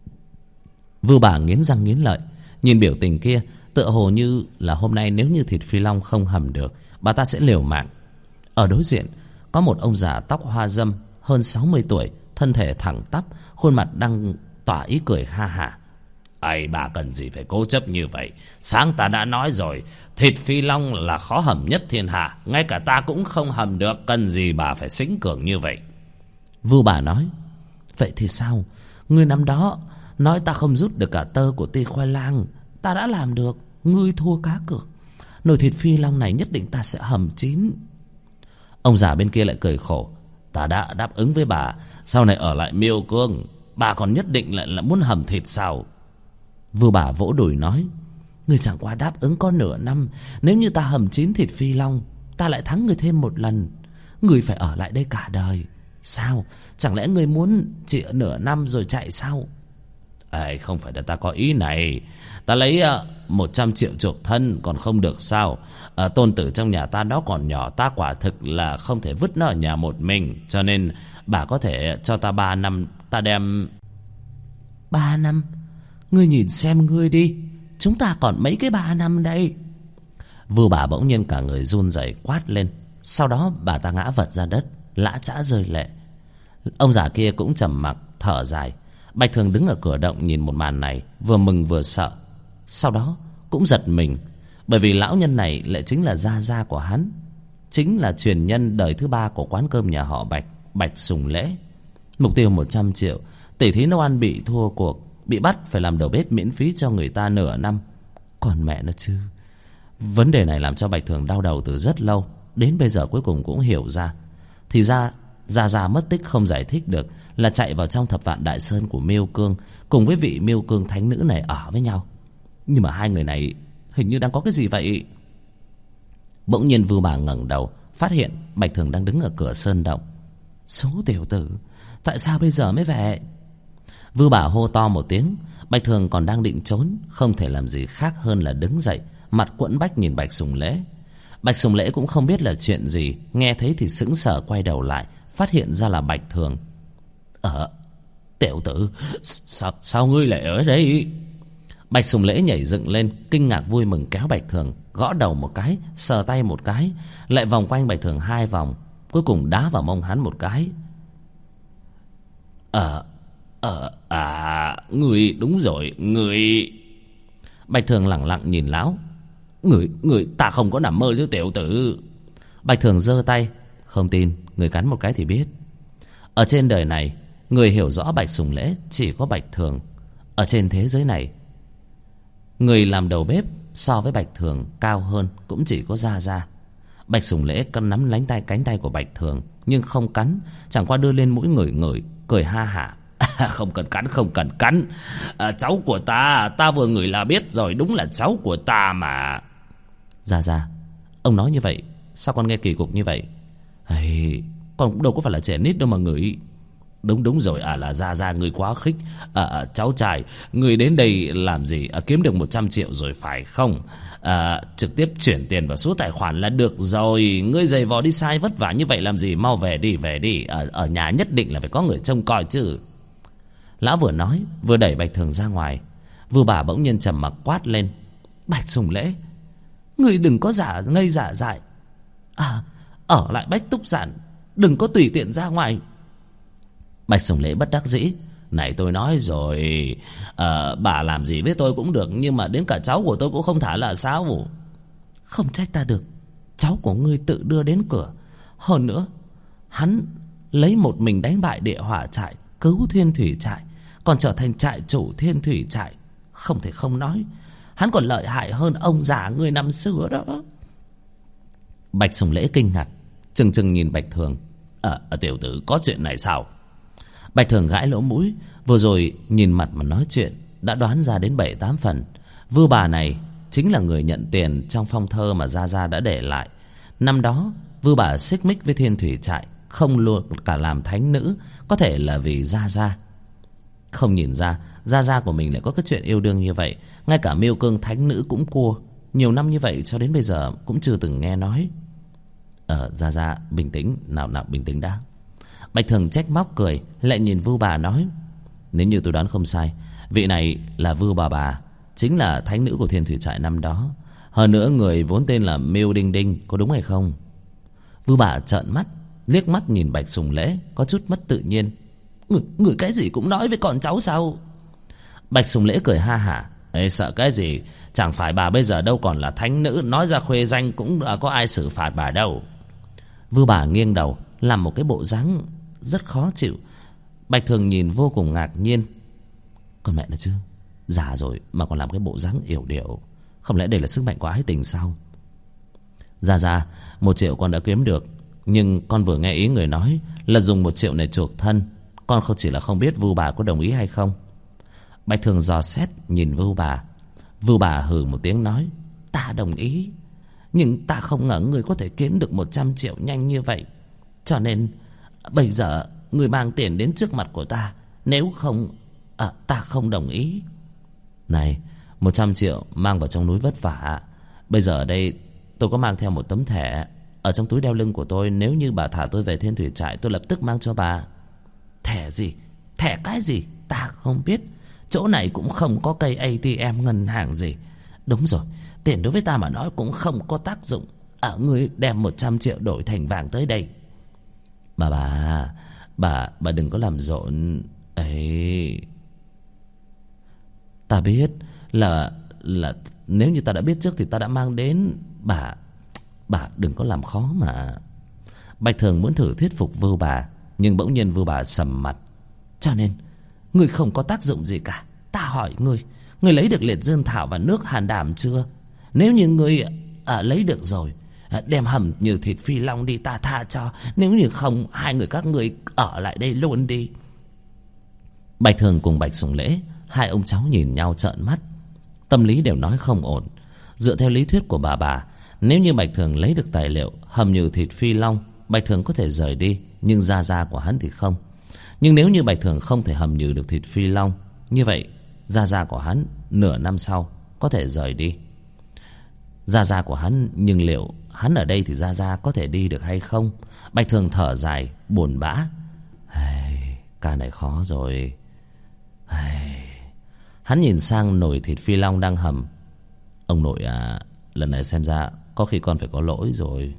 Vưu Bà nghiến răng nghiến lợi, nhìn biểu tình kia tựa hồ như là hôm nay nếu như thịt phi long không hầm được, bà ta sẽ liều mạng. Ở đối diện có một ông già tóc hoa râm hơn 60 tuổi, thân thể thẳng tắp, khuôn mặt đang tỏa ý cười ha hả. Ây, bà cần gì phải cố chấp như vậy? Sáng ta đã nói rồi, thịt phi long là khó hầm nhất thiên hạ, ngay cả ta cũng không hầm được, cần gì bà phải xính cường như vậy? Vưu Bà nói. Vậy thì sao? Ngươi năm đó nói ta không rút được cả tơ của Ti Khoai Lang, ta đã làm được. Ngươi thua cá cược. Nồi thịt phi long này nhất định ta sẽ hầm chín. Ông già bên kia lại cười khổ. Ta đã đáp ứng với bà, sau này ở lại Miêu Cương, bà còn nhất định lại là muốn hầm thịt sao? Vưu Bà vỗ đùi nói. Ngươi chẳng qua đáp ứng có nửa năm. Nếu như ta hầm chín thịt phi long, ta lại thắng ngươi thêm một lần. Ngươi phải ở lại đây cả đời. Sao? Chẳng lẽ ngươi muốn chỉ nửa năm rồi chạy sao? Không phải là ta có ý này. Ta lấy 100 triệu chuộc thân còn không được sao? Tôn tử trong nhà ta đó còn nhỏ, ta quả thực là không thể vứt nó ở nhà một mình. Cho nên bà có thể cho ta 3 năm, ta đem... 3 năm? Ngươi nhìn xem ngươi đi, chúng ta còn mấy cái 3 năm đây? Vưu Bà bỗng nhiên cả người run rẩy quát lên. Sau đó bà ta ngã vật ra đất, lã chã rơi lệ. Ông già kia cũng trầm mặc thở dài. Bạch Thường đứng ở cửa động nhìn một màn này, vừa mừng vừa sợ. Sau đó cũng giật mình, bởi vì lão nhân này lại chính là gia gia của hắn, chính là truyền nhân đời thứ 3 của quán cơm nhà họ Bạch, Bạch Sùng Lễ. Mục tiêu 100 triệu, tỷ thí nấu ăn bị thua cuộc, bị bắt phải làm đầu bếp miễn phí cho người ta nửa năm. Còn mẹ nó chứ. Vấn đề này làm cho Bạch Thường đau đầu từ rất lâu, đến bây giờ cuối cùng cũng hiểu ra. Thì ra Gia mất tích không giải thích được, là chạy vào trong Thập Vạn Đại Sơn của Miêu Cương, cùng với vị Miêu Cương thánh nữ này ở với nhau. Nhưng mà hai người này hình như đang có cái gì vậy. Bỗng nhiên Vưu Bà ngẩng đầu, phát hiện Bạch Thường đang đứng ở cửa sơn động. Số tiểu tử, tại sao bây giờ mới về? Vưu Bà hô to một tiếng. Bạch Thường còn đang định trốn, không thể làm gì khác hơn là đứng dậy, mặt quẫn bách nhìn Bạch Sùng Lễ. Bạch Sùng Lễ cũng không biết là chuyện gì, nghe thấy thì sững sờ quay đầu lại, phát hiện ra là Bạch Thường. Tiểu tử, sao ngươi lại ở đây? Bạch Sùng Lễ nhảy dựng lên, kinh ngạc vui mừng kéo Bạch Thường, gõ đầu một cái, sờ tay một cái, lại vòng quanh Bạch Thường 2 vòng, cuối cùng đá vào mông hắn một cái. Ngươi đúng rồi, ngươi... Bạch Thường lẳng lặng nhìn lão. Người ta không có nằm mơ chứ tiểu tử. Bạch Thường giơ tay. Không tin, người cắn một cái thì biết. Ở trên đời này, người hiểu rõ Bạch Sùng Lễ chỉ có Bạch Thường. Ở trên thế giới này, người làm đầu bếp so với Bạch Thường cao hơn cũng chỉ có Gia Gia. Bạch Sùng Lễ cân nắm lánh cánh tay của Bạch Thường, nhưng không cắn, chẳng qua đưa lên mũi ngửi ngửi, cười ha hả. Không cần cắn. Cháu của ta vừa ngửi là biết rồi, đúng là cháu của ta mà. Gia Gia, ông nói như vậy sao con nghe kỳ cục như vậy? Con cũng đâu có phải là trẻ nít đâu mà ngửi. Đúng rồi, là Gia người quá khích. Cháu trai, người đến đây làm gì? Kiếm được 100 triệu rồi phải không? Trực tiếp chuyển tiền vào số tài khoản là được rồi. Ngươi giày vò đi sai vất vả như vậy làm gì? Mau về đi. Ở nhà nhất định là phải có người trông coi chứ. Lão vừa nói vừa đẩy Bạch Thường ra ngoài. Vưu Bà bỗng nhiên trầm mặc quát lên: Bạch Sùng Lễ, ngươi đừng có giả ngây giả dại. Ở lại Bách Túc Giản, đừng có tùy tiện ra ngoài. Bạch Sùng Lễ bất đắc dĩ: Này tôi nói rồi, bà làm gì với tôi cũng được, nhưng mà đến cả cháu của tôi cũng không thả là sao? Không trách ta được. Cháu của ngươi tự đưa đến cửa. Hơn nữa, hắn lấy một mình đánh bại Địa Hỏa trại, cứu Thiên Thủy trại, còn trở thành trại chủ Thiên Thủy trại. Không thể không nói, hắn còn lợi hại hơn ông già ngươi năm xưa đó. Bạch Sùng Lễ kinh ngạc, chừng chừng nhìn Bạch Thường. Tiểu tử, có chuyện này sao? Bạch Thường gãi lỗ mũi. Vừa rồi nhìn mặt mà nói chuyện đã đoán ra đến 7-8 phần. Vưu Bà này chính là người nhận tiền trong phong thơ mà Gia Gia đã để lại. Năm đó Vưu Bà xích mích với Thiên Thủy trại, không luôn cả làm thánh nữ, có thể là vì Gia Gia. Không nhìn ra Gia Gia của mình lại có cái chuyện yêu đương như vậy. Ngay cả Miêu Cương thánh nữ cũng cua. Nhiều năm như vậy cho đến bây giờ cũng chưa từng nghe nói. Gia Gia bình tĩnh, nào bình tĩnh đã. Bạch Thường trách móc cười, lại nhìn Vưu Bà nói: Nếu như tôi đoán không sai, vị này là Vưu Bà, chính là thánh nữ của Thiên Thủy trại năm đó. Hơn nữa người vốn tên là Miêu Đinh Đinh, có đúng hay không? Vưu Bà trợn mắt, liếc mắt nhìn Bạch Sùng Lễ, có chút mất tự nhiên. Người cái gì cũng nói với con cháu sao? Bạch Sùng Lễ cười ha hả: Sợ cái gì? Chẳng phải bà bây giờ đâu còn là thánh nữ, nói ra khuê danh cũng có ai xử phạt bà đâu. Vưu Bà nghiêng đầu, làm một cái bộ dáng rất khó chịu. Bạch Thường nhìn vô cùng ngạc nhiên. Con mẹ nó chứ, già rồi mà còn làm cái bộ dáng yểu điệu, không lẽ đây là sức mạnh của ái tình sao? Gia, 1 triệu con đã kiếm được, nhưng con vừa nghe ý người nói là dùng 1 triệu này chuộc thân. Con không chỉ là không biết Vưu Bà có đồng ý hay không. Bạch Thường dò xét nhìn Vưu Bà. Vưu Bà hừ một tiếng nói: Ta đồng ý, nhưng ta không ngờ người có thể kiếm được 100 triệu nhanh như vậy. Cho nên bây giờ người mang tiền đến trước mặt của ta. Nếu không, ta không đồng ý. Này, 100 triệu mang vào trong núi vất vả. Bây giờ ở đây tôi có mang theo một tấm thẻ ở trong túi đeo lưng của tôi. Nếu như bà thả tôi về Thiên Thủy trại, tôi lập tức mang cho bà. Thẻ gì? Thẻ cái gì? Ta không biết. Chỗ này cũng không có cây ATM ngân hàng gì. Đúng rồi, tiền đối với ta mà nói cũng không có tác dụng. Ngươi đem 100 triệu đổi thành vàng tới đây. Bà đừng có làm rộn ấy. Ta biết là nếu như ta đã biết trước thì ta đã mang đến. Bà đừng có làm khó mà. Bạch Thường muốn thử thuyết phục Vưu Bà, nhưng bỗng nhiên Vưu Bà sầm mặt. Cho nên ngươi không có tác dụng gì cả. Ta hỏi ngươi lấy được liệt dương thảo và nước hàn đảm chưa? Nếu như ngươi lấy được rồi, đem hầm như thịt phi long đi, ta tha cho. Nếu như không, hai người các ngươi ở lại đây luôn đi. Bạch Thường cùng Bạch Sùng Lễ, hai ông cháu nhìn nhau trợn mắt. Tâm lý đều nói không ổn. Dựa theo lý thuyết của bà, nếu như Bạch Thường lấy được tài liệu hầm như thịt phi long, Bạch Thường có thể rời đi, nhưng Gia Gia của hắn thì không. Nhưng nếu như Bạch Thường không thể hầm như được thịt phi long, như vậy Gia Gia của hắn nửa năm sau có thể rời đi. Gia Gia của hắn, nhưng liệu hắn ở đây thì Gia Gia có thể đi được hay không? Bạch Thường thở dài buồn bã. Ca này khó rồi. Hắn nhìn sang nồi thịt phi long đang hầm. Ông nội à, lần này xem ra có khi con phải có lỗi rồi.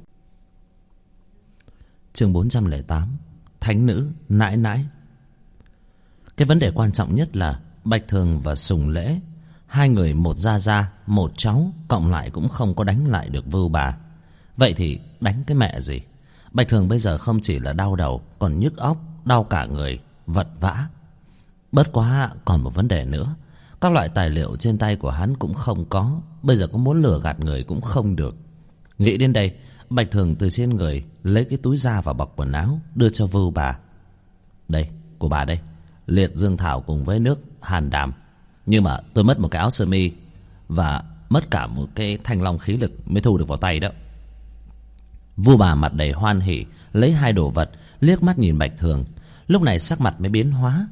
Chương 408. Thánh nữ nãi nãi. Cái vấn đề quan trọng nhất là Bạch Thường và Sùng Lễ, Hai người một gia một cháu, cộng lại cũng không có đánh lại được Vưu Bà. Vậy thì đánh cái mẹ gì. Bạch Thường bây giờ không chỉ là đau đầu, còn nhức óc, đau cả người, vật vã. Bất quá còn một vấn đề nữa. Các loại tài liệu trên tay của hắn cũng không có. Bây giờ có muốn lừa gạt người cũng không được. Nghĩ đến đây, Bạch Thường từ trên người lấy cái túi da và bọc quần áo đưa cho Vưu Bà. Đây, của bà đây. Liệt dương thảo cùng với nước hàn đàm. Nhưng mà tôi mất một cái áo sơ mi và mất cả một cái thanh long khí lực mới thu được vào tay đó. Vưu Bà mặt đầy hoan hỉ lấy hai đồ vật, liếc mắt nhìn Bạch Thường. Lúc này sắc mặt mới biến hóa.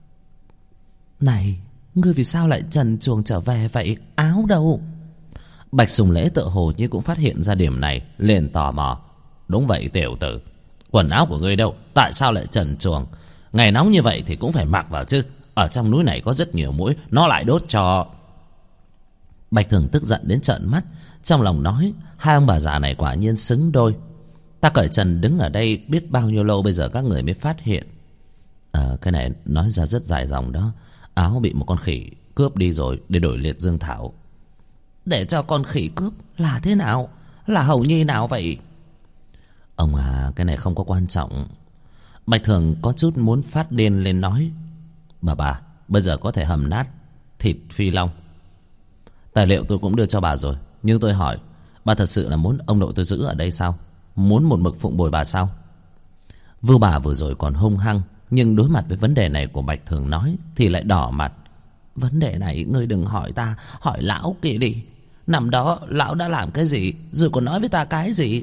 Này, ngươi vì sao lại trần truồng trở về vậy? Áo đâu? Bạch Sùng Lễ tựa hồ như cũng phát hiện ra điểm này, liền tò mò. Đúng vậy tiểu tử, quần áo của ngươi đâu? Tại sao lại trần truồng? Ngày nóng như vậy thì cũng phải mặc vào chứ. Ở trong núi này có rất nhiều muỗi, nó lại đốt cho. Bạch Thường tức giận đến trợn mắt, trong lòng nói, hai ông bà già này quả nhiên xứng đôi. Ta cởi trần đứng ở đây biết bao nhiêu lâu bây giờ các người mới phát hiện. Cái này nói ra rất dài dòng đó. Áo bị một con khỉ cướp đi rồi để đổi liệt dương thảo. Để cho con khỉ cướp là thế nào? Là hầu nhi nào vậy? Ông à, cái này không có quan trọng. Bạch Thường có chút muốn phát điên lên nói. Bà, bây giờ có thể hầm nát thịt phi long. Tài liệu tôi cũng đưa cho bà rồi. Nhưng tôi hỏi, bà thật sự là muốn ông nội tôi giữ ở đây sao? Muốn một mực phụng bồi bà sao? Vưu Bà vừa rồi còn hung hăng, nhưng đối mặt với vấn đề này của Bạch Thường nói thì lại đỏ mặt. Vấn đề này ngươi đừng hỏi ta, hỏi lão kia đi. Năm đó lão đã làm cái gì, rồi còn nói với ta cái gì?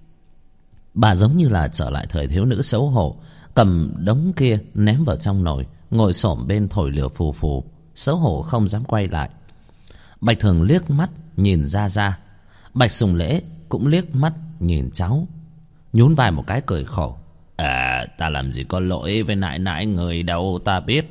Bà giống như là trở lại thời thiếu nữ xấu hổ, cầm đống kia ném vào trong nồi, ngồi xổm bên thổi lửa phù phù, xấu hổ không dám quay lại. Bạch Thường liếc mắt nhìn ra. Bạch Sùng Lễ cũng liếc mắt nhìn cháu, nhún vai một cái cười khổ. Ta làm gì có lỗi với nãi nãi người đâu. Ta biết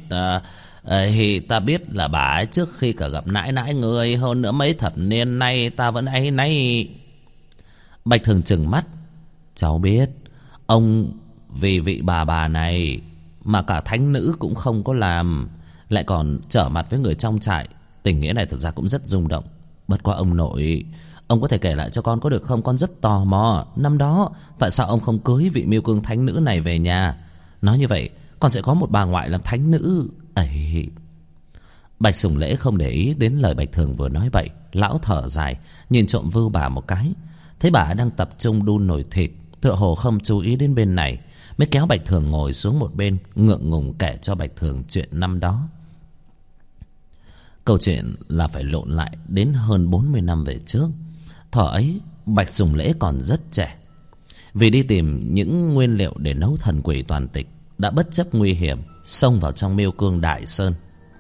ta biết là bà ấy trước khi cả gặp nãi nãi người. Hơn nữa mấy thập niên nay ta vẫn áy náy. Bạch Thường trừng mắt. Cháu biết ông vì vị bà này mà cả thánh nữ cũng không có làm, lại còn trở mặt với người trong trại. Tình nghĩa này thực ra cũng rất rung động. Bất quá ông nội, ông có thể kể lại cho con có được không? Con rất tò mò. Năm đó tại sao ông không cưới vị Miêu Cương thánh nữ này về nhà? Nói như vậy con sẽ có một bà ngoại làm thánh nữ ấy. Bạch Sùng Lễ không để ý đến lời Bạch Thường vừa nói vậy. Lão thở dài, nhìn trộm Vưu Bà một cái, thấy bà đang tập trung đun nồi thịt, tựa hồ không chú ý đến bên này, mới kéo Bạch Thường ngồi xuống một bên, ngượng ngùng kể cho Bạch Thường chuyện năm đó. Câu chuyện là phải lộn lại đến hơn 40 năm về trước. Thuở ấy Bạch Sùng Lễ còn rất trẻ. Vì đi tìm những nguyên liệu để nấu thần quỷ toàn tịch, đã bất chấp nguy hiểm xông vào trong Miêu Cương Đại Sơn.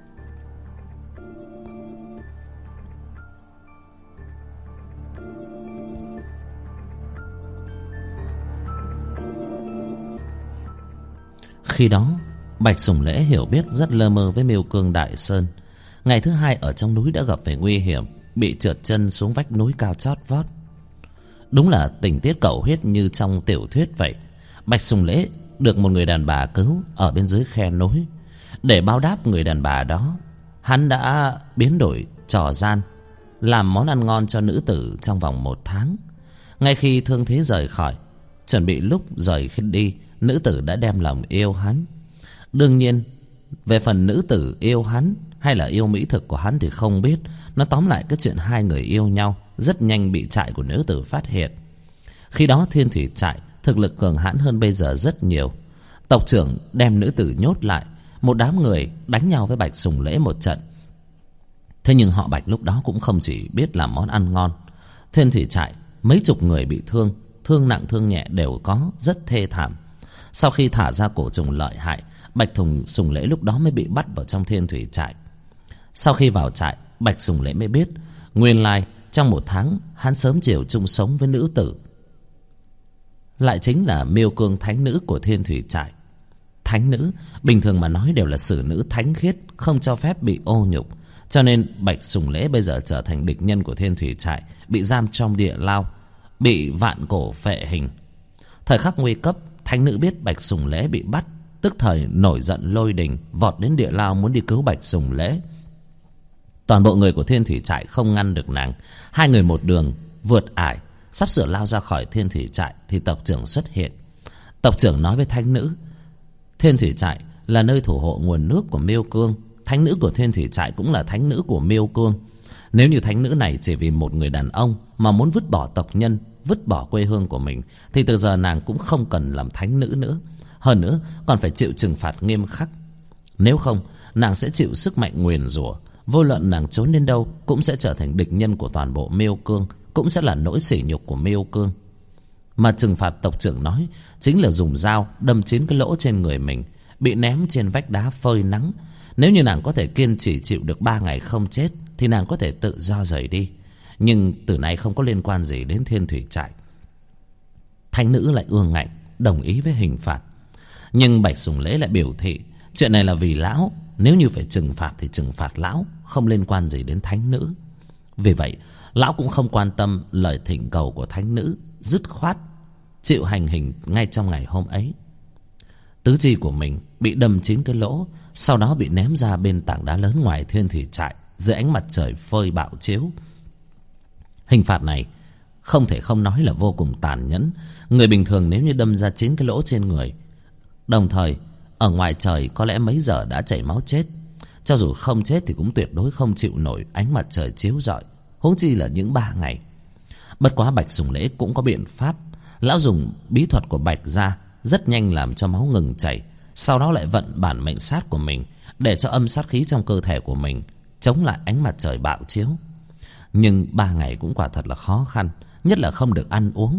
Khi đó Bạch Sùng Lễ hiểu biết rất lơ mơ với Miêu Cương Đại Sơn. Ngày thứ hai ở trong núi đã gặp phải nguy hiểm, bị trượt chân xuống vách núi cao chót vót. Đúng là tình tiết cầu huyết như trong tiểu thuyết vậy. Bạch Sùng Lễ được một người đàn bà cứu ở bên dưới khe núi. Để báo đáp người đàn bà đó, hắn đã biến đổi trò gian, làm món ăn ngon cho nữ tử trong vòng 1 tháng. Ngay khi thương thế rời khỏi, chuẩn bị lúc rời đi, nữ tử đã đem lòng yêu hắn. Đương nhiên, về phần nữ tử yêu hắn hay là yêu mỹ thực của hắn thì không biết. Nó tóm lại cái chuyện hai người yêu nhau rất nhanh bị trại của nữ tử phát hiện. Khi đó Thiên Thủy trại thực lực cường hãn hơn bây giờ rất nhiều. Tộc trưởng đem nữ tử nhốt lại, một đám người đánh nhau với Bạch Sùng Lễ một trận. Thế nhưng họ Bạch lúc đó cũng không chỉ biết làm món ăn ngon. Thiên Thủy trại mấy chục người bị thương, thương nặng thương nhẹ đều có, rất thê thảm. Sau khi thả ra cổ trùng lợi hại, Bạch Sùng Lễ lúc đó mới bị bắt vào trong Thiên Thủy trại. Sau khi vào trại, Bạch Sùng Lễ mới biết nguyên lai trong 1 tháng hắn sớm chiều chung sống với nữ tử, lại chính là Miêu Cương thánh nữ của Thiên Thủy trại. Thánh nữ bình thường mà nói đều là xử nữ thánh khiết, không cho phép bị ô nhục. Cho nên Bạch Sùng Lễ bây giờ trở thành địch nhân của Thiên Thủy trại, bị giam trong địa lao, bị vạn cổ phệ hình. Thời khắc nguy cấp, thánh nữ biết Bạch Sùng Lễ bị bắt, tức thời nổi giận lôi đình, vọt đến địa lao muốn đi cứu Bạch Sùng Lễ. Toàn bộ người của Thiên Thủy Trại không ngăn được nàng. Hai người một đường vượt ải, sắp sửa lao ra khỏi Thiên Thủy Trại thì tộc trưởng xuất hiện. Tộc trưởng nói với thánh nữ, Thiên Thủy Trại là nơi thủ hộ nguồn nước của Miêu Cương. Thánh nữ của Thiên Thủy Trại cũng là thánh nữ của Miêu Cương. Nếu như thánh nữ này chỉ vì một người đàn ông mà muốn vứt bỏ tộc nhân, vứt bỏ quê hương của mình, thì từ giờ nàng cũng không cần làm thánh nữ nữa. Hơn nữa còn phải chịu trừng phạt nghiêm khắc. Nếu không, nàng sẽ chịu sức mạnh nguyền rủa. Vô luận nàng trốn đến đâu cũng sẽ trở thành địch nhân của toàn bộ Miêu Cương, cũng sẽ là nỗi sỉ nhục của Miêu Cương. Mà trừng phạt tộc trưởng nói chính là dùng dao đâm 9 cái lỗ trên người mình, bị ném trên vách đá phơi nắng. Nếu như nàng có thể kiên trì chịu được 3 ngày không chết thì nàng có thể tự do rời đi. Nhưng từ nay không có liên quan gì đến Thiên Thủy Trại. Thánh nữ lại ương ngạnh đồng ý với hình phạt. Nhưng Bạch Sùng Lễ lại biểu thị chuyện này là vì lão, nếu như phải trừng phạt thì trừng phạt lão, không liên quan gì đến thánh nữ. Vì vậy lão cũng không quan tâm lời thỉnh cầu của thánh nữ, dứt khoát chịu hành hình ngay trong ngày hôm ấy. Tứ chi của mình bị đâm 9 cái lỗ, sau đó bị ném ra bên tảng đá lớn ngoài Thiên Thủy Trại dưới ánh mặt trời phơi bạo chiếu. Hình phạt này không thể không nói là vô cùng tàn nhẫn. Người bình thường nếu như đâm ra 9 cái lỗ trên người, đồng thời ở ngoài trời có lẽ mấy giờ đã chảy máu chết. Cho dù không chết thì cũng tuyệt đối không chịu nổi ánh mặt trời chiếu rọi, huống chi là những 3 ngày. Bất quá Bạch Sùng Lễ cũng có biện pháp. Lão dùng bí thuật của Bạch gia, rất nhanh làm cho máu ngừng chảy. Sau đó lại vận bản mệnh sát của mình, để cho âm sát khí trong cơ thể của mình chống lại ánh mặt trời bạo chiếu. Nhưng 3 ngày cũng quả thật là khó khăn, nhất là không được ăn uống.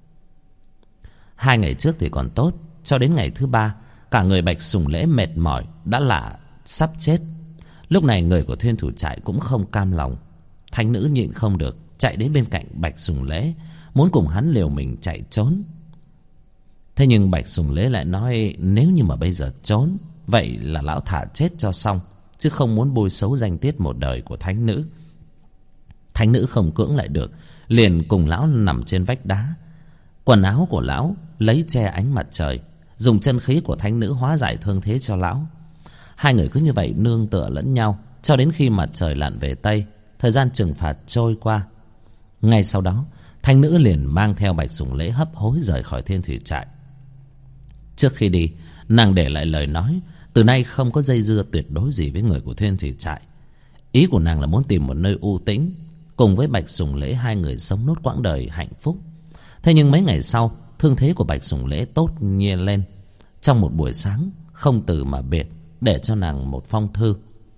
2 ngày trước thì còn tốt, cho đến ngày thứ 3, cả người Bạch Sùng Lễ mệt mỏi, đã lạ sắp chết. Lúc này người của Thiên Thủy Trại cũng không cam lòng. Thánh nữ nhịn không được, chạy đến bên cạnh Bạch Sùng Lễ, muốn cùng hắn liều mình chạy trốn. Thế nhưng Bạch Sùng Lễ lại nói nếu như mà bây giờ trốn, vậy là lão thả chết cho xong, chứ không muốn bôi xấu danh tiết một đời của thánh nữ. Thánh nữ không cưỡng lại được, liền cùng lão nằm trên vách đá. Quần áo của lão lấy che ánh mặt trời, dùng chân khí của thánh nữ hóa giải thương thế cho lão. Hai người cứ như vậy nương tựa lẫn nhau cho đến khi mặt trời lặn về tây. Thời gian trừng phạt trôi qua. Ngay sau đó thánh nữ liền mang theo Bạch Sùng Lễ hấp hối rời khỏi Thiên Thủy Trại. Trước khi đi, nàng để lại lời nói từ nay không có dây dưa tuyệt đối gì với người của Thiên Thủy Trại. Ý của nàng là muốn tìm một nơi u tĩnh, cùng với Bạch Sùng Lễ hai người sống nốt quãng đời hạnh phúc. Thế nhưng mấy ngày sau, thương thế của Bạch Sùng Lễ tốt nhiên lên. Trong một buổi sáng không từ mà biệt, để cho nàng một phong thư.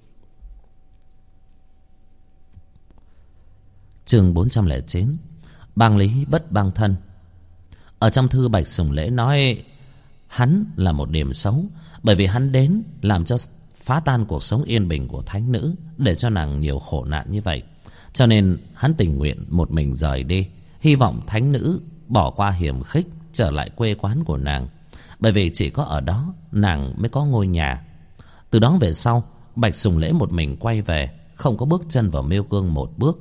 Chương 409, bang lý bất bang thân. Ở trong thư, Bạch Sùng Lễ nói hắn là một điểm xấu, bởi vì hắn đến làm cho phá tan cuộc sống yên bình của thánh nữ, để cho nàng nhiều khổ nạn như vậy. Cho nên hắn tình nguyện một mình rời đi, hy vọng thánh nữ bỏ qua hiểm khích, trở lại quê quán của nàng, bởi vì chỉ có ở đó nàng mới có ngôi nhà. Từ đó về sau, Bạch Sùng Lễ một mình quay về, không có bước chân vào Miêu Cương một bước.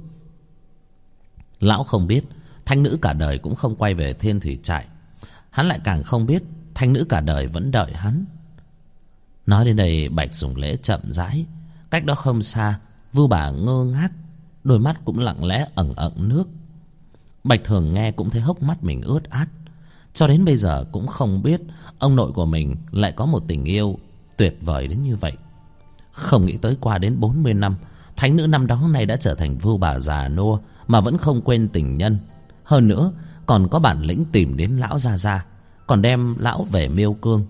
Lão không biết thánh nữ cả đời cũng không quay về Thiên Thủy Trại. Hắn lại càng không biết thánh nữ cả đời vẫn đợi hắn. Nói đến đây, Bạch Sùng Lễ chậm rãi. Cách đó không xa, Vưu Bà ngơ ngác, đôi mắt cũng lặng lẽ ẩn ẩn nước. Bạch Thường nghe cũng thấy hốc mắt mình ướt át. Cho đến bây giờ cũng không biết ông nội của mình lại có một tình yêu tuyệt vời đến như vậy. Không nghĩ tới qua đến 40 năm, thánh nữ năm đó nay đã trở thành Vưu Bà già nua mà vẫn không quên tình nhân. Hơn nữa còn có bản lĩnh tìm đến lão gia gia, còn đem lão về Miêu Cương.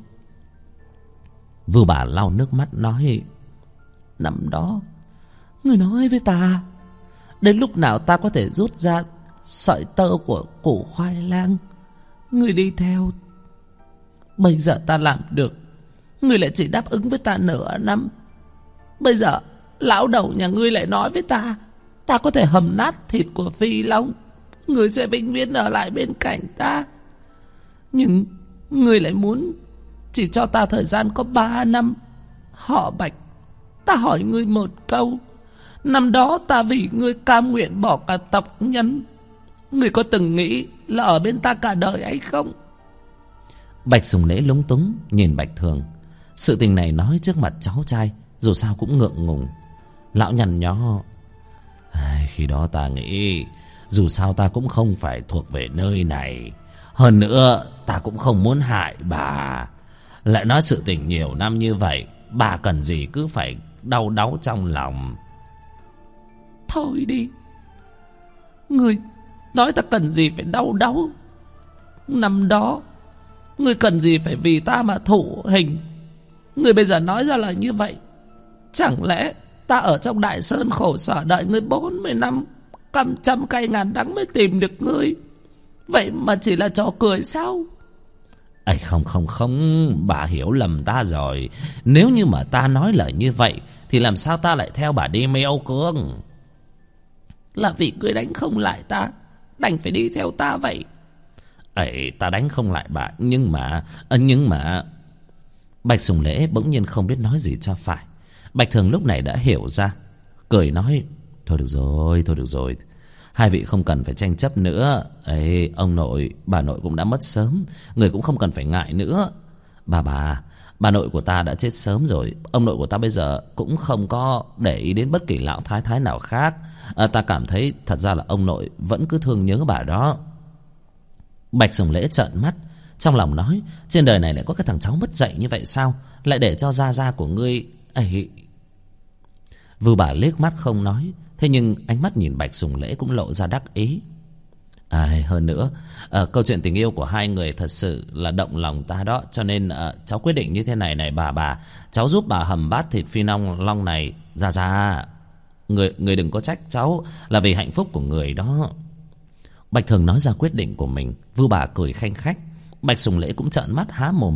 Vưu Bà lau nước mắt nói: năm đó người nói với ta, đến lúc nào ta có thể rút ra sợi tơ của củ khoai lang, người đi theo. Bây giờ ta làm được, người lại chỉ đáp ứng với ta nửa năm. Bây giờ lão đầu nhà ngươi lại nói với ta, ta có thể hầm nát thịt của Phi Long, người sẽ vĩnh viễn ở lại bên cạnh ta. Nhưng người lại muốn chỉ cho ta thời gian có 3 năm. Họ Bạch, ta hỏi ngươi một câu, năm đó ta vì ngươi cam nguyện bỏ cả tộc nhân, ngươi có từng nghĩ là ở bên ta cả đời hay không? Bạch Sùng Lễ lúng túng nhìn Bạch Thường. Sự tình này nói trước mặt cháu trai dù sao cũng ngượng ngùng. Lão nhăn nhó. Khi đó ta nghĩ dù sao ta cũng không phải thuộc về nơi này. Hơn nữa ta cũng không muốn hại bà. Lại nói sự tình nhiều năm như vậy, bà cần gì cứ phải đau đáu trong lòng. Thôi đi. Ngươi nói ta cần gì phải đau đáu. Năm đó ngươi cần gì phải vì ta mà thụ hình. Ngươi bây giờ nói ra là như vậy. Chẳng lẽ ta ở trong Đại Sơn khổ sở đợi ngươi 40 năm, căm trăm cay ngàn đắng mới tìm được ngươi. Vậy mà chỉ là trò cười sao? Không, bà hiểu lầm ta rồi. Nếu như mà ta nói lời như vậy thì làm sao ta lại theo bà đi Miêu Cương? Là vì ngươi đánh không lại ta, đành phải đi theo ta vậy. Ta đánh không lại bà. Nhưng mà Bạch Sùng Lễ bỗng nhiên không biết nói gì cho phải. Bạch Thường lúc này đã hiểu ra, cười nói: Thôi được rồi, hai vị không cần phải tranh chấp nữa. Ông nội, bà nội cũng đã mất sớm, người cũng không cần phải ngại nữa. Bà nội của ta đã chết sớm rồi. Ông nội của ta bây giờ cũng không có để ý đến bất kỳ lão thái nào khác. Ta cảm thấy thật ra là ông nội vẫn cứ thương nhớ bà đó. Bạch Sùng Lễ trợn mắt, trong lòng nói: Trên đời này lại có cái thằng cháu mất dạy như vậy sao? Lại để cho gia của ngươi ấy. Vưu Bà liếc mắt không nói, thế nhưng ánh mắt nhìn Bạch Sùng Lễ cũng lộ ra đắc ý. Hơn nữa, câu chuyện tình yêu của hai người thật sự là động lòng ta đó. Cho nên cháu quyết định như thế này này bà. Cháu giúp bà hầm bát thịt phi long này. Ra người đừng có trách cháu, là vì hạnh phúc của người đó. Bạch Thường nói ra quyết định của mình. Vưu Bà cười khanh khách. Bạch Sùng Lễ cũng trợn mắt há mồm.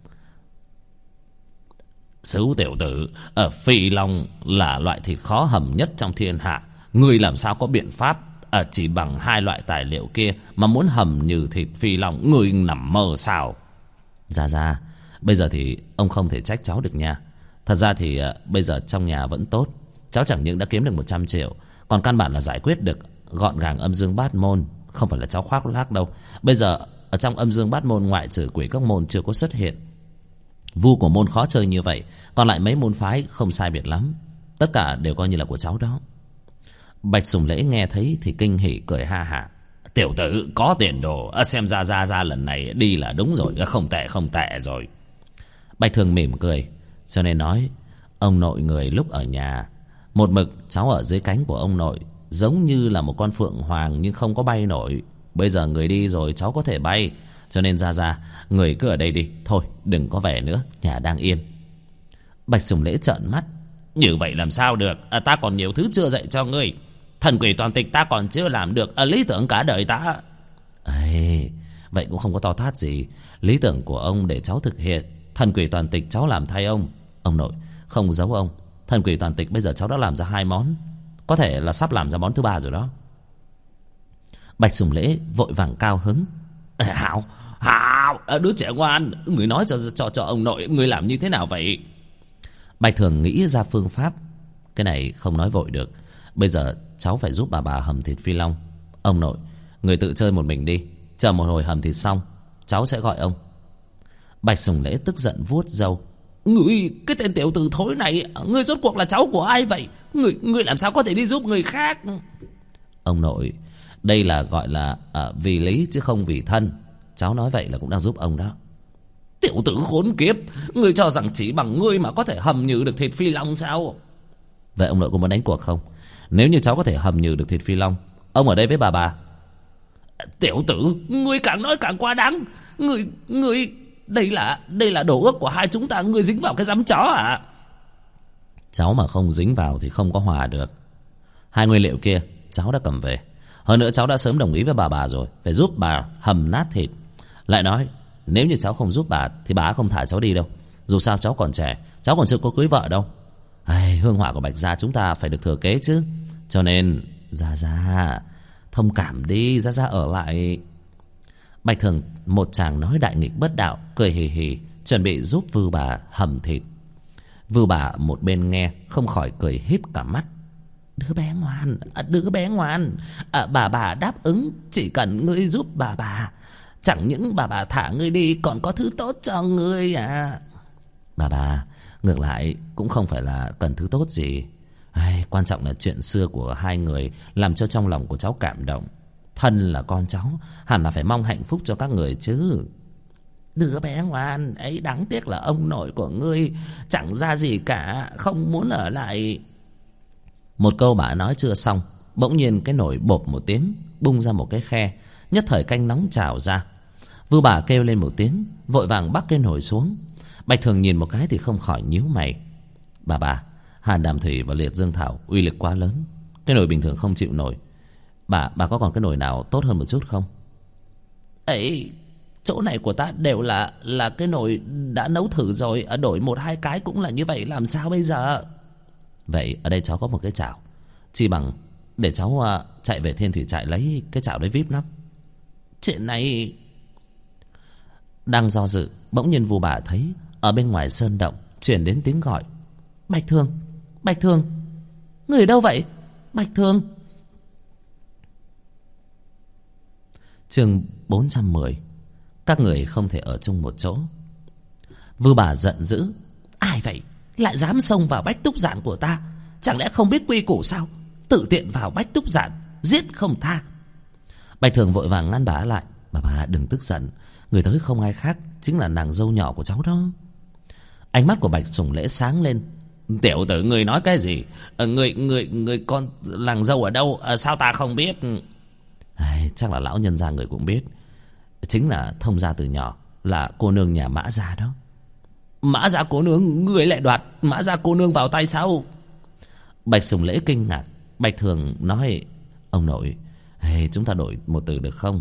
Sứ tiểu tử, phi long là loại thịt khó hầm nhất trong thiên hạ. Ngươi làm sao có biện pháp chỉ bằng hai loại tài liệu kia mà muốn hầm như thịt phi long? Ngươi nằm mơ sao? Ra bây giờ thì ông không thể trách cháu được nha. Thật ra thì bây giờ trong nhà vẫn tốt. Cháu chẳng những đã kiếm được 100 triệu, còn căn bản là giải quyết được gọn gàng âm dương bát môn. Không phải là cháu khoác lác đâu. Bây giờ ở trong âm dương bát môn, ngoại trừ Quỷ Cốc môn chưa có xuất hiện, vu của môn khó chơi như vậy, còn lại mấy môn phái không sai biệt lắm. Tất cả đều coi như là của cháu đó. Bạch Sùng Lễ nghe thấy thì kinh hỉ cười ha hả. Tiểu tử có tiền đồ, xem ra lần này đi là đúng rồi, không tệ rồi. Bạch Thường mỉm cười, cho nên nói: Ông nội người lúc ở nhà, một mực cháu ở dưới cánh của ông nội, giống như là một con phượng hoàng nhưng không có bay nổi. Bây giờ người đi rồi cháu có thể bay, cho nên ra người cứ ở đây đi. Thôi đừng có về nữa, nhà đang yên. Bạch Sùng Lễ trợn mắt: Như vậy làm sao được? Ta còn nhiều thứ chưa dạy cho ngươi. Thần quỷ toàn tịch ta còn chưa làm được, lý tưởng cả đời ta. Vậy cũng không có to tát gì. Lý tưởng của ông để cháu thực hiện. Thần quỷ toàn tịch cháu làm thay ông. Ông nội không giấu ông, thần quỷ toàn tịch bây giờ cháu đã làm ra 2 món, có thể là sắp làm ra món thứ 3 rồi đó. Bạch Sùng Lễ vội vàng cao hứng: Hảo, đứa trẻ ngoan, người nói cho ông nội người làm như thế nào vậy? Bạch Thường nghĩ ra phương pháp. Cái này không nói vội được. Bây giờ cháu phải giúp bà hầm thịt phi long. Ông nội, người tự chơi một mình đi, chờ một hồi hầm thịt xong cháu sẽ gọi ông. Bạch Sùng Lễ tức giận vuốt râu: Ngươi, cái tên tiểu tử thối này, ngươi rốt cuộc là cháu của ai vậy? Ngươi làm sao có thể đi giúp người khác? Ông nội, đây là gọi là vì lý chứ không vì thân. Cháu nói vậy là cũng đang giúp ông đó. Tiểu tử khốn kiếp, ngươi cho rằng chỉ bằng ngươi mà có thể hầm nhừ được thịt phi long sao? Vậy ông nội có muốn đánh cuộc không? Nếu như cháu có thể hầm nhừ được thịt phi long, ông ở đây với bà. Tiểu tử, ngươi càng nói càng quá đáng. Ngươi đây là đồ ước của hai chúng ta, ngươi dính vào cái giám chó à? Cháu mà không dính vào thì không có hòa được. 2 nguyên liệu kia cháu đã cầm về. Hơn nữa cháu đã sớm đồng ý với bà rồi, phải giúp bà hầm nát thịt. Lại nói, nếu như cháu không giúp bà thì bà không thả cháu đi đâu. Dù sao cháu còn trẻ, cháu còn chưa có cưới vợ đâu. Hương hỏa của Bạch gia chúng ta phải được thừa kế chứ. Cho nên ra thông cảm đi, ra ở lại. Bạch Thường một chàng nói đại nghịch bất đạo, cười hì hì chuẩn bị giúp Vưu Bà hầm thịt. Vưu Bà một bên nghe không khỏi cười híp cả mắt. Đứa bé ngoan, bà đáp ứng chỉ cần ngươi giúp bà. Chẳng những bà thả ngươi đi còn có thứ tốt cho ngươi à. Bà ngược lại cũng không phải là cần thứ tốt gì. Quan trọng là chuyện xưa của hai người làm cho trong lòng của cháu cảm động. Thân là con cháu, hẳn là phải mong hạnh phúc cho các người chứ. Đứa bé ngoan ấy, đáng tiếc là ông nội của ngươi chẳng ra gì cả, không muốn ở lại. Một câu bà nói chưa xong, bỗng nhiên cái nồi bộp một tiếng bung ra một cái khe, nhất thời canh nóng trào ra. Vưu bà kêu lên một tiếng, vội vàng bắc cái nồi xuống. Bạch Thường nhìn một cái thì không khỏi nhíu mày. Bà, hàn đàm thủy và liệt dương thảo uy lực quá lớn, cái nồi bình thường không chịu nổi. Bà có còn cái nồi nào tốt hơn một chút không? Ấy, chỗ này của ta đều là cái nồi đã nấu thử rồi, đổi 1-2 cái cũng là như vậy, làm sao bây giờ? Vậy ở đây cháu có một cái chảo, chi bằng để cháu chạy về Thiên Thủy Trại lấy cái chảo đấy vip lắm. Chuyện này... Đang do dự, bỗng nhiên Vu bà thấy ở bên ngoài sơn động truyền đến tiếng gọi. Bạch Thường, người đâu vậy? Bạch Thường. Chương 410. Các người không thể ở chung một chỗ. Vưu bà giận dữ. Ai vậy? Lại dám xông vào bách túc giản của ta? Chẳng lẽ không biết quy củ sao? Tự tiện vào bách túc giản, giết không tha. Bạch Thường vội vàng ngăn bà lại. Bà đừng tức giận, người tới không ai khác chính là nàng dâu nhỏ của cháu đó. Ánh mắt của Bạch Sùng Lễ sáng lên. Tiểu tử, người nói cái gì? Người con làng dâu ở đâu? Sao ta không biết? Chắc là lão nhân gia người cũng biết. Chính là thông gia từ nhỏ, là cô nương nhà Mã gia đó. Mã gia cô nương? Người lại đoạt Mã gia cô nương vào tay sao? Bạch Sùng Lễ kinh ngạc. Bạch Thường nói: Ông nội, chúng ta đổi một từ được không?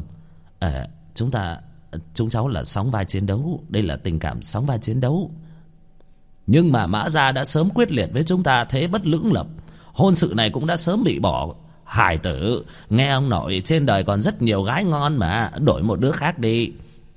Chúng cháu là sóng vai chiến đấu. Đây là tình cảm sóng vai chiến đấu. Nhưng mà Mã gia đã sớm quyết liệt với chúng ta, thế bất lưỡng lập. Hôn sự này cũng đã sớm bị bỏ. Hải tử, nghe ông nội, trên đời còn rất nhiều gái ngon mà, đổi một đứa khác đi.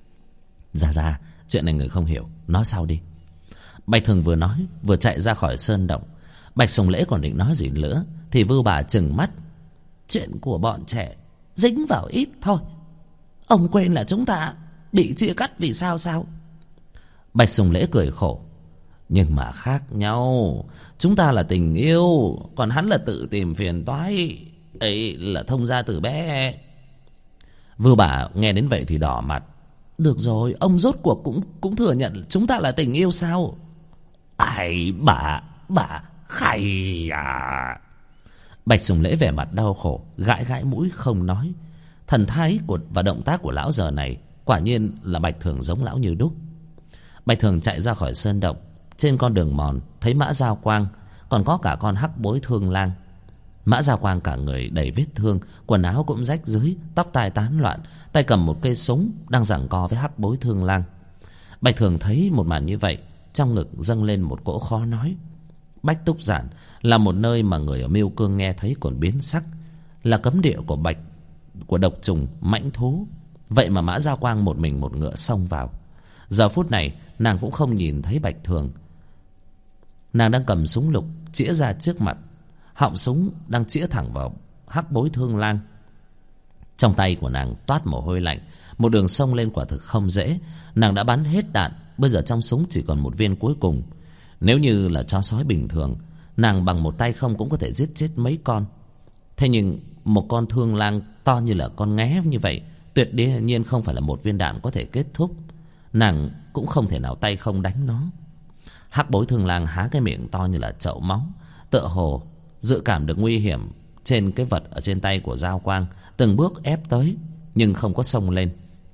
Dạ, chuyện này người không hiểu, nói sau đi. Bạch Thường vừa nói vừa chạy ra khỏi sơn động. Bạch Sùng Lễ còn định nói gì nữa thì Vưu bà trừng mắt. Chuyện của bọn trẻ dính vào ít thôi, ông quên là chúng ta bị chia cắt vì sao? Bạch Sùng Lễ cười khổ. Nhưng mà khác nhau, chúng ta là tình yêu, còn hắn là tự tìm phiền toái. Ấy là thông gia từ bé. Vưu bà nghe đến vậy thì đỏ mặt. Được rồi, ông rốt cuộc cũng thừa nhận chúng ta là tình yêu sao? Ai, bà khai à? Bạch Sùng Lễ vẻ mặt đau khổ, gãi mũi không nói. Thần thái và động tác của lão giờ này quả nhiên là Bạch Thường giống lão như đúc. Bạch Thường chạy ra khỏi sơn động. Trên con đường mòn thấy Mã Giao Quang, còn có cả con hắc bối Thương Lang. Mã Giao Quang cả người đầy vết thương, quần áo cũng rách rưới, tóc tai tán loạn, tay cầm một cây súng đang giằng co với hắc bối Thương Lang. Bạch Thường thấy một màn như vậy, trong ngực dâng lên một cỗ khó nói. Bách Túc Giản là một nơi mà người ở Miêu Cương nghe thấy còn biến sắc, là cấm địa của độc trùng mãnh thú. Vậy mà Mã Giao Quang một mình một ngựa xông vào. Giờ phút này nàng cũng không nhìn thấy Bạch Thường. Nàng đang cầm súng lục chĩa ra trước mặt, họng súng đang chĩa thẳng vào hắc bối Thương Lang. Trong tay của nàng toát mồ hôi lạnh, một đường xông lên quả thực không dễ. Nàng đã bắn hết đạn, bây giờ trong súng chỉ còn một viên cuối cùng. Nếu như là chó sói bình thường, nàng bằng một tay không cũng có thể giết chết mấy con. Thế nhưng một con Thương Lang to như là con nghé như vậy, tuyệt nhiên không phải là một viên đạn có thể kết thúc. Nàng cũng không thể nào tay không đánh nó. Hắc bối Thương Lang há cái miệng to như là chậu máu, tựa hồ dự cảm được nguy hiểm trên cái vật ở trên tay của Giao Quang, từng bước ép tới nhưng không có xông lên.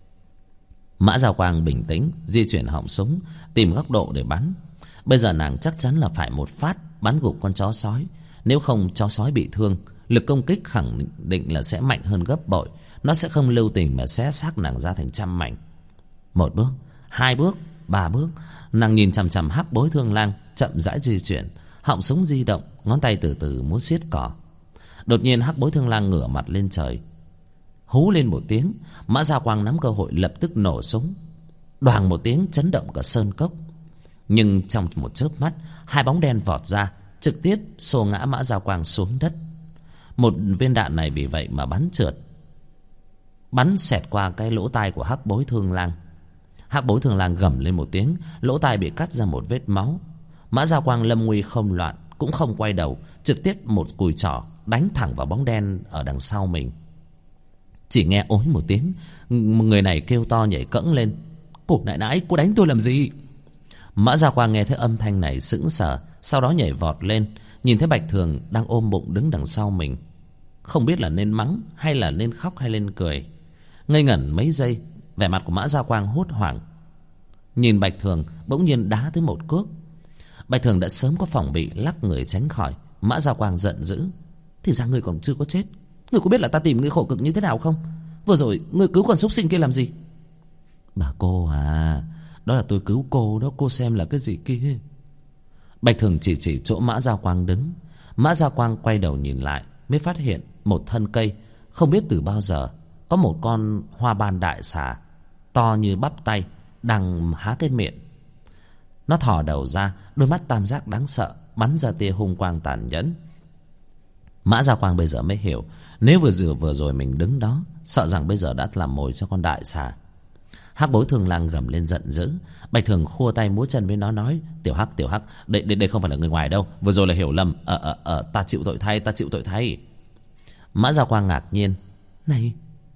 Mã Giao Quang bình tĩnh di chuyển họng súng, tìm góc độ để bắn. Bây giờ nàng chắc chắn là phải một phát bắn gục con chó sói. Nếu không chó sói bị thương, lực công kích khẳng định là sẽ mạnh hơn gấp bội. Nó sẽ không lưu tình mà xé xác nàng ra thành trăm mảnh. Một bước, hai bước, ba bước, nàng nhìn chằm chằm hắc bối Thương Lang chậm rãi di chuyển, họng súng di động, ngón tay từ từ muốn siết cỏ. Đột nhiên hắc bối Thương Lang ngửa mặt lên trời, hú lên một tiếng. Mã Giao Quang nắm cơ hội lập tức nổ súng. Đoàng một tiếng chấn động cả sơn cốc. Nhưng trong một chớp mắt, hai bóng đen vọt ra, trực tiếp xô ngã Mã Giao Quang xuống đất. Một viên đạn này vì vậy mà bắn trượt, bắn xẹt qua cái lỗ tai của hắc bối Thương Lang. Hắc bối Thương Lang gầm lên một tiếng, lỗ tai bị cắt ra một vết máu. Mã Giao Quang lâm nguy không loạn, cũng không quay đầu, trực tiếp một cùi trỏ đánh thẳng vào bóng đen ở đằng sau mình. Chỉ nghe ối một tiếng, người này kêu to nhảy cẫng lên: "Cô nãi nãi, cô đánh tôi làm gì?" Mã Gia Quang nghe thấy âm thanh này sững sờ, sau đó nhảy vọt lên, nhìn thấy Bạch Thường đang ôm bụng đứng đằng sau mình, không biết là nên mắng hay là nên khóc hay nên cười. Ngây ngẩn mấy giây, vẻ mặt của Mã Gia Quang hốt hoảng, nhìn Bạch Thường bỗng nhiên đá tới một cước. Bạch Thường đã sớm có phòng bị, lắc người tránh khỏi. Mã Gia Quang giận dữ: "Thì ra ngươi còn chưa có chết. Ngươi có biết là ta tìm ngươi khổ cực như thế nào không? Vừa rồi ngươi cứu con súc sinh kia làm gì?" "Bà cô à, đó là tôi cứu cô đó, cô xem là cái gì kia." Bạch Thường chỉ chỗ Mã Gia Quang đứng. Mã Gia Quang quay đầu nhìn lại, mới phát hiện một thân cây không biết từ bao giờ có một con hoa ban đại xà to như bắp tay đang há cái miệng. Nó thò đầu ra, đôi mắt tam giác đáng sợ bắn ra tia hung quang tàn nhẫn. Mã Gia Quang bây giờ mới hiểu, nếu vừa rồi mình đứng đó, sợ rằng bây giờ đã làm mồi cho con đại xà. Hắc Bối Thương Lang gầm lên giận dữ. Bạch Thường khua tay múa chân với nó nói: Tiểu Hắc, đây không phải là người ngoài đâu, vừa rồi là hiểu lầm. Ta chịu tội thay. Mã Gia Quang ngạc nhiên: "Này,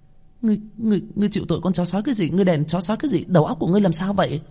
ngươi chịu tội con chó sói cái gì? Ngươi đèn chó sói cái gì? Đầu óc của ngươi làm sao vậy?"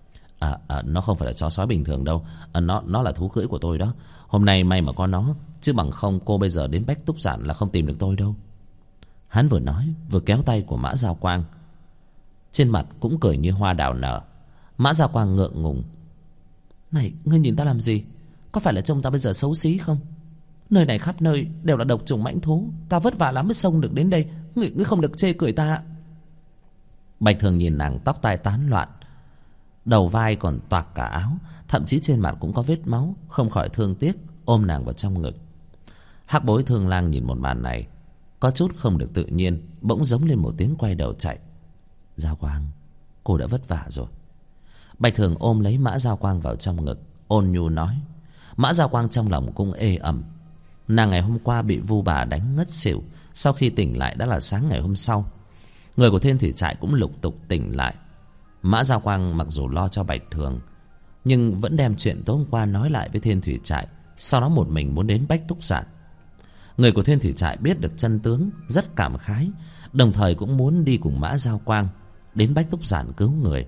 Nó không phải là chó sói bình thường đâu. Nó là thú cưỡi của tôi đó. Hôm nay may mà có nó, chứ bằng không cô bây giờ đến Bách Túc Giản là không tìm được tôi đâu. Hắn vừa nói vừa kéo tay của Mã Gia Quang, trên mặt cũng cười như hoa đào nở. Mã Gia Quang ngượng ngùng: "Này, ngươi nhìn ta làm gì? Có phải là trông ta bây giờ xấu xí không? Nơi này khắp nơi đều là độc trùng mãnh thú, ta vất vả lắm mới xông được đến đây, ngươi không được chê cười ta." Bạch Thường nhìn nàng tóc tai tán loạn, đầu vai còn toạc cả áo, thậm chí trên mặt cũng có vết máu, không khỏi thương tiếc, ôm nàng vào trong ngực. Hắc Bối Thương Lang nhìn một màn này, có chút không được tự nhiên, bỗng giống lên một tiếng quay đầu chạy. "Gia Quang, cô đã vất vả rồi." Bạch Thường ôm lấy Mã Gia Quang vào trong ngực, ôn nhu nói. Mã Gia Quang trong lòng cũng ê ẩm. Nàng ngày hôm qua bị vu bà đánh ngất xỉu, sau khi tỉnh lại đã là sáng ngày hôm sau. Người của Thiên Thủy Trại cũng lục tục tỉnh lại. Mã Gia Quang mặc dù lo cho Bạch Thường, nhưng vẫn đem chuyện tối hôm qua nói lại với Thiên Thủy Trại, sau đó một mình muốn đến Bách Túc Giản. Người của Thiên Thủy Trại biết được chân tướng, rất cảm khái, đồng thời cũng muốn đi cùng Mã Gia Quang đến Bách Túc Giản cứu người.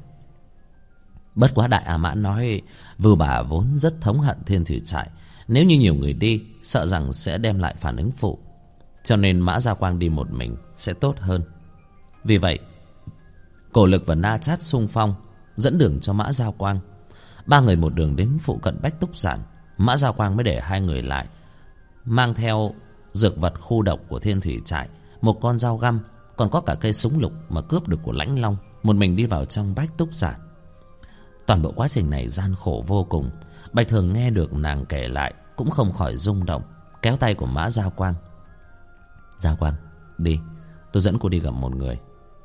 Bất quá Đại A Mãn nói vưu bà vốn rất thống hận Thiên Thủy Trại, nếu như nhiều người đi sợ rằng sẽ đem lại phản ứng phụ, cho nên Mã Gia Quang đi một mình sẽ tốt hơn. Vì vậy Cổ Lực và Na Chát xung phong dẫn đường cho Mã Gia Quang. Ba người một đường đến phụ cận Bách Túc Giản. Mã Gia Quang mới để hai người lại, mang theo dược vật khu độc của Thiên Thủy Trại, một con dao găm, còn có cả cây súng lục mà cướp được của Lãnh Long, một mình đi vào trong Bách Túc Giản. Toàn bộ quá trình này gian khổ vô cùng. Bạch Thường nghe được nàng kể lại cũng không khỏi rung động, kéo tay của Mã Gia Quang: "Gia Quang, đi, tôi dẫn cô đi gặp một người."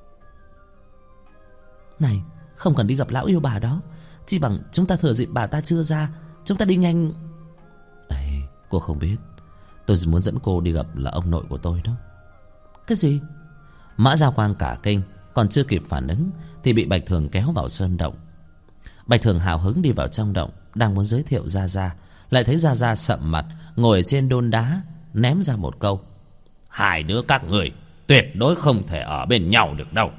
"Này, không cần đi gặp lão yêu bà đó, chi bằng chúng ta thừa dịp bà ta chưa ra, chúng ta đi nhanh." "Ê, cô không biết, tôi muốn dẫn cô đi gặp là ông nội của tôi đó." "Cái gì?" Mã Gia Quang cả kinh, còn chưa kịp phản ứng thì bị Bạch Thường kéo vào sơn động. Bạch Thường hào hứng đi vào trong động, đang muốn giới thiệu Gia Gia, lại thấy Gia Gia sậm mặt ngồi trên đôn đá, ném ra một câu: "Hai đứa các người tuyệt đối không thể ở bên nhau được đâu."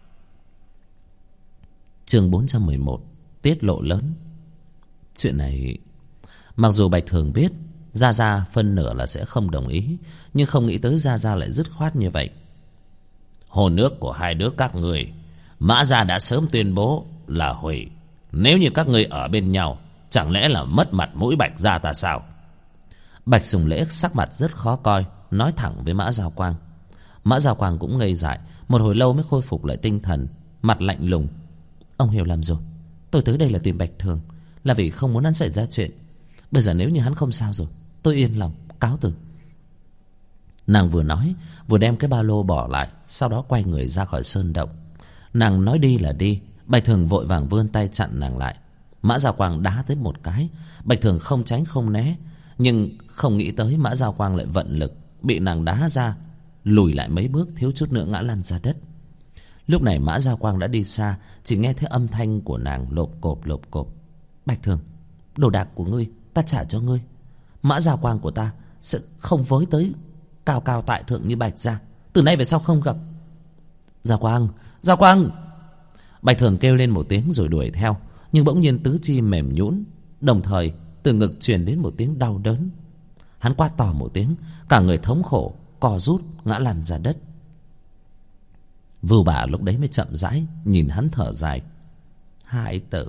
Chương 411: Tiết lộ lớn. Chuyện này mặc dù Bạch Thường biết Gia Gia phân nửa là sẽ không đồng ý, nhưng không nghĩ tới Gia Gia lại dứt khoát như vậy. "Hôn ước của hai đứa các người, Mã Gia đã sớm tuyên bố là hủy. Nếu như các người ở bên nhau, chẳng lẽ là mất mặt mũi Bạch Gia ta sao?" Bạch Sùng Lễ sắc mặt rất khó coi, nói thẳng với Mã Gia Quang. Mã Gia Quang cũng ngây dại, một hồi lâu mới khôi phục lại tinh thần, mặt lạnh lùng: "Ông hiểu lầm rồi, tôi tới đây là tìm Bạch Thường, là vì không muốn hắn xảy ra chuyện. Bây giờ nếu như hắn không sao rồi, tôi yên lòng, cáo từ." Nàng vừa nói vừa đem cái ba lô bỏ lại, sau đó quay người ra khỏi sơn động. Nàng nói đi là đi, Bạch Thường vội vàng vươn tay chặn nàng lại. Mã Gia Quang đá tới một cái, Bạch Thường không tránh không né, nhưng không nghĩ tới Mã Gia Quang lại vận lực, bị nàng đá ra, lùi lại mấy bước, thiếu chút nữa ngã lăn ra đất. Lúc này Mã Gia Quang đã đi xa, chỉ nghe thấy âm thanh của nàng lộp cộp lộp cộp: "Bạch Thường, đồ đạc của ngươi ta trả cho ngươi." Mã Gia Quang của ta sẽ không với tới cao cao tại thượng như Bạch Gia. Từ nay về sau không gặp. Gia Quang, Gia Quang! Bạch Thường kêu lên một tiếng rồi đuổi theo. Nhưng bỗng nhiên tứ chi mềm nhũn, đồng thời từ ngực truyền đến một tiếng đau đớn. Hắn quát to một tiếng, cả người thống khổ co rút ngã lăn ra đất. Vưu Bà lúc đấy mới chậm rãi nhìn hắn thở dài. Hai tử,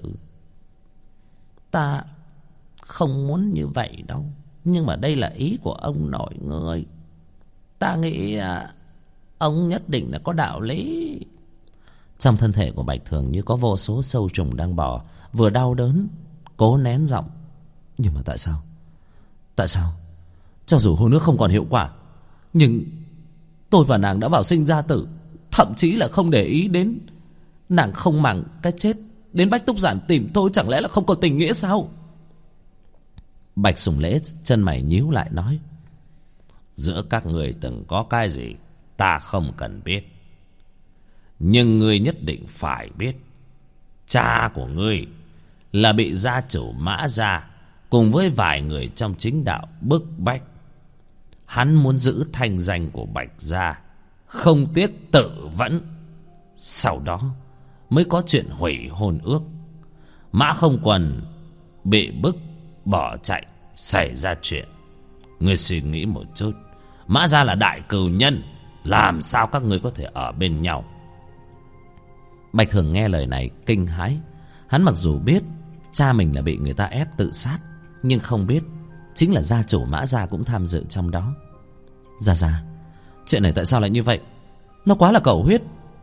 ta không muốn như vậy đâu, nhưng mà đây là ý của ông nội ngươi. Ta nghĩ ông nhất định là có đạo lý. Trong thân thể của Bạch Thường như có vô số sâu trùng đang bò, vừa đau đớn cố nén giọng. Nhưng mà tại sao? Tại sao? Cho dù hôn nước không còn hiệu quả, nhưng tôi và nàng đã vào sinh ra tử, thậm chí là không để ý đến. Nàng không màng cái chết đến Bách Túc Giản tìm tôi, chẳng lẽ là không có tình nghĩa sao? Bạch Sùng Lễ chân mày nhíu lại nói: giữa các người từng có cái gì ta không cần biết, nhưng ngươi nhất định phải biết. Cha của ngươi là bị gia chủ Mã Gia cùng với vài người trong chính đạo bức bách. Hắn muốn giữ thanh danh của Bạch Gia, không tiếc tự vẫn. Sau đó mới có chuyện hủy hôn ước. Mã Không Quần bị bức bỏ chạy, xảy ra chuyện. Ngươi suy nghĩ một chút, Mã Gia là đại cừu nhân, làm sao các ngươi có thể ở bên nhau? Bạch Thường nghe lời này kinh hãi. Hắn mặc dù biết cha mình là bị người ta ép tự sát, nhưng không biết chính là gia chủ Mã Gia cũng tham dự trong đó. Gia, chuyện này tại sao lại như vậy? Nó quá là cầu huyết.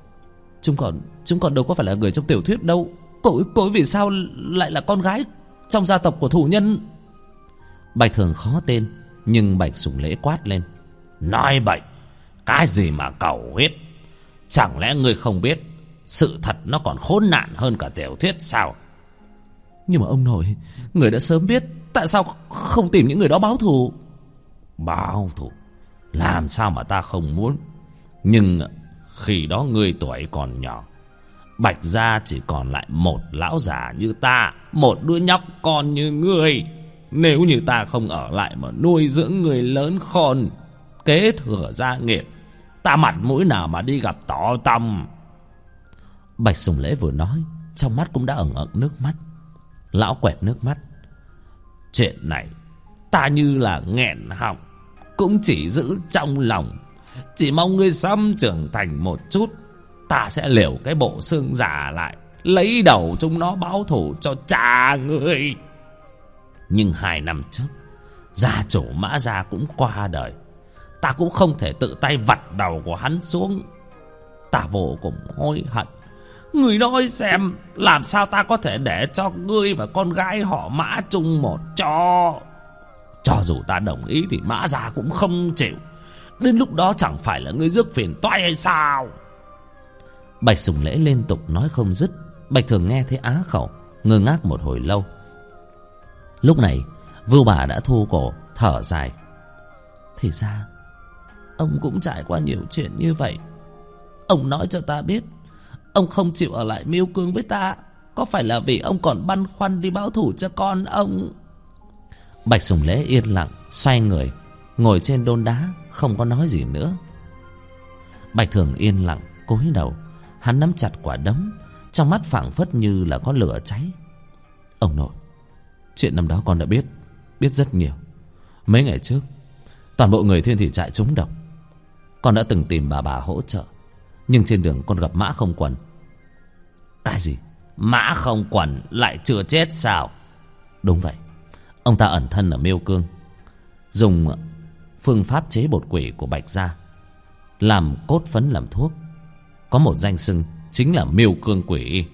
Chúng còn đâu có phải là người trong tiểu thuyết đâu. Cô ấy vì sao lại là con gái trong gia tộc của thủ nhân? Bạch Thường khó tên, nhưng Bạch Sùng Lễ quát lên: nói bậy! Cái gì mà cầu huyết? Chẳng lẽ ngươi không biết sự thật nó còn khốn nạn hơn cả tiểu thuyết sao? Nhưng mà ông nội, người đã sớm biết, tại sao không tìm những người đó báo thù? Báo thù? Làm sao mà ta không muốn. Nhưng khi đó ngươi tuổi còn nhỏ, Bạch Gia chỉ còn lại một lão già như ta, một đứa nhóc con như ngươi. Nếu như ta không ở lại mà nuôi dưỡng người lớn khôn, kế thừa gia nghiệp, ta mặt mũi nào mà đi gặp Tỏ Tông? Bạch Sùng Lễ vừa nói, trong mắt cũng đã ẩn ẩn nước mắt. Lão quẹt nước mắt: chuyện này ta như là nghẹn họng, cũng chỉ giữ trong lòng. Chỉ mong ngươi sớm trưởng thành một chút, ta sẽ liều cái bộ xương giả lại, lấy đầu chúng nó báo thù cho cha ngươi. Nhưng 2 năm trước, gia chủ Mã Gia cũng qua đời. Ta cũng không thể tự tay vặt đầu của hắn xuống. Ta vô cùng hối hận. Người nói xem, làm sao ta có thể để cho ngươi và con gái họ Mã chung một cho? Cho dù ta đồng ý thì Mã Gia cũng không chịu. Đến lúc đó chẳng phải là ngươi rước phiền toái hay sao? Bạch Sùng Lễ liên tục nói không dứt. Bạch Thường nghe thấy á khẩu, ngơ ngác một hồi lâu. Lúc này Vưu Bà đã thu cổ thở dài: thì ra ông cũng trải qua nhiều chuyện như vậy. Ông nói cho ta biết, ông không chịu ở lại Miêu Cương với ta, có phải là vì ông còn băn khoăn đi báo thù cho con ông? Bạch Sùng Lễ yên lặng xoay người ngồi trên đôn đá, không có nói gì nữa. Bạch Thường yên lặng cúi đầu, hắn nắm chặt quả đấm, trong mắt phảng phất như là có lửa cháy. Ông nội, chuyện năm đó con đã biết rất nhiều. Mấy ngày trước, toàn bộ người Thiên Thị trại trúng độc. Con đã từng tìm bà hỗ trợ, nhưng trên đường con gặp Mã Không Quần. Cái gì? Mã Không Quần lại chưa chết sao? Đúng vậy. Ông ta ẩn thân ở Miêu Cương, dùng phương pháp chế bột quỷ của Bạch Gia làm cốt phấn làm thuốc, có một danh xưng chính là Miêu Cương Quỷ.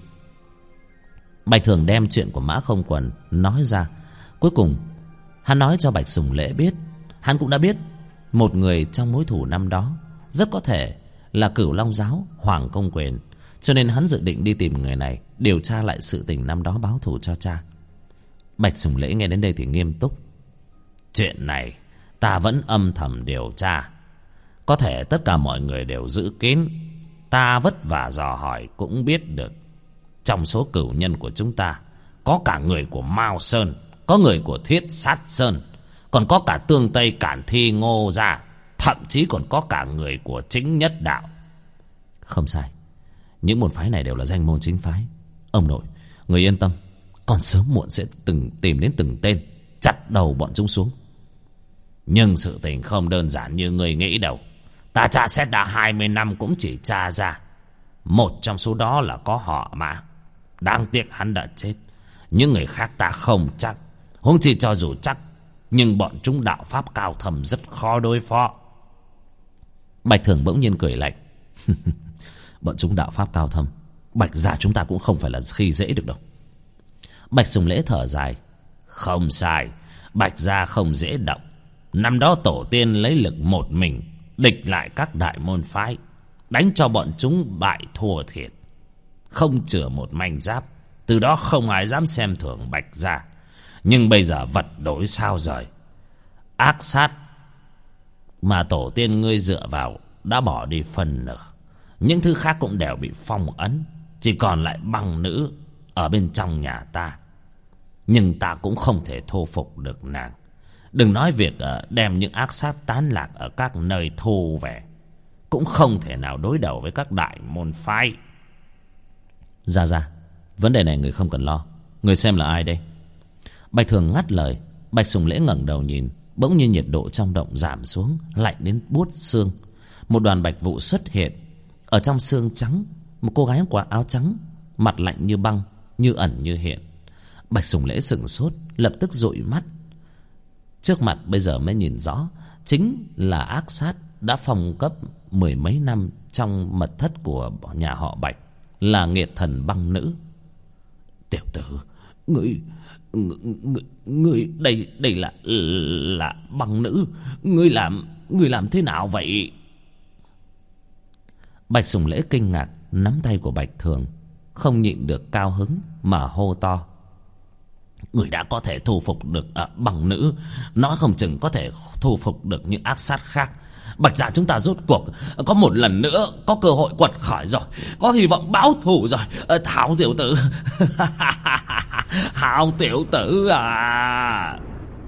Bạch Thường đem chuyện của Mã Không Quần nói ra. Cuối cùng hắn nói cho Bạch Sùng Lễ biết, hắn cũng đã biết một người trong mối thù năm đó rất có thể là Cửu Long Giáo Hoàng Công Quyền, cho nên hắn dự định đi tìm người này điều tra lại sự tình năm đó báo thù cho cha. Bạch Sùng Lễ nghe đến đây thì nghiêm túc: chuyện này ta vẫn âm thầm điều tra, có thể tất cả mọi người đều giữ kín. Ta vất vả dò hỏi cũng biết được, trong số cửu nhân của chúng ta có cả người của Mao Sơn, có người của Thiết Sát Sơn, Còn có cả Tương Tây Cản Thi Ngô Gia, thậm chí còn có cả người của Chính Nhất Đạo. Không sai, những môn phái này đều là danh môn chính phái. Ông nội, người yên tâm, còn sớm muộn sẽ tìm đến từng tên, chặt đầu bọn chúng xuống. Nhưng sự tình không đơn giản như người nghĩ đâu. Ta tra xét đã 20 năm cũng chỉ tra ra một trong số đó là có họ mà. Đáng tiếc hắn đã chết. Những người khác ta không chắc. Huống chi cho dù chắc, nhưng bọn chúng đạo pháp cao thầm rất khó đối phó. Bạch Thường bỗng nhiên cười lạnh. Bọn chúng đạo pháp cao thâm, Bạch gia chúng ta cũng không phải là khi dễ được đâu. Bạch Sùng Lễ thở dài. Không sai, Bạch gia không dễ động. Năm đó tổ tiên lấy lực một mình địch lại các đại môn phái, đánh cho bọn chúng bại thua thiệt, không chừa một manh giáp. Từ đó không ai dám xem thường Bạch gia. Nhưng bây giờ vật đổi sao rời. Ác sát mà tổ tiên ngươi dựa vào đã bỏ đi phần nửa. Những thứ khác cũng đều bị phong ấn, chỉ còn lại băng nữ ở bên trong nhà ta. Nhưng ta cũng không thể thu phục được nàng. Đừng nói việc đem những ác sát tán lạc ở các nơi thu về, cũng không thể nào đối đầu với các đại môn phái. Ra vấn đề này người không cần lo. Người xem là ai đây? Bạch Thường ngắt lời. Bạch Sùng Lễ ngẩng đầu nhìn. Bỗng nhiên nhiệt độ trong động giảm xuống, lạnh đến buốt xương. Một đoàn bạch vụ xuất hiện. Ở trong xương trắng, một cô gái mặc áo trắng, mặt lạnh như băng, như ẩn như hiện. Bạch Sùng Lễ sửng sốt, lập tức dụi mắt. Trước mặt bây giờ mới nhìn rõ, chính là ác sát đã phong cấp 10 mấy năm trong mật thất của nhà họ Bạch, là nghiệt thần băng nữ. Tiểu tử, ngươi đây là băng nữ. Ngươi làm thế nào vậy? Bạch Sùng Lễ kinh ngạc nắm tay của Bạch Thường, không nhịn được cao hứng mà hô to. Người đã có thể thu phục được băng nữ, nói không chừng có thể thu phục được những ác sát khác. Bạch gia chúng ta rốt cuộc có một lần nữa có cơ hội quật khởi rồi, có hy vọng báo thù rồi. Thảo tiểu tử. Hảo tiểu tử à.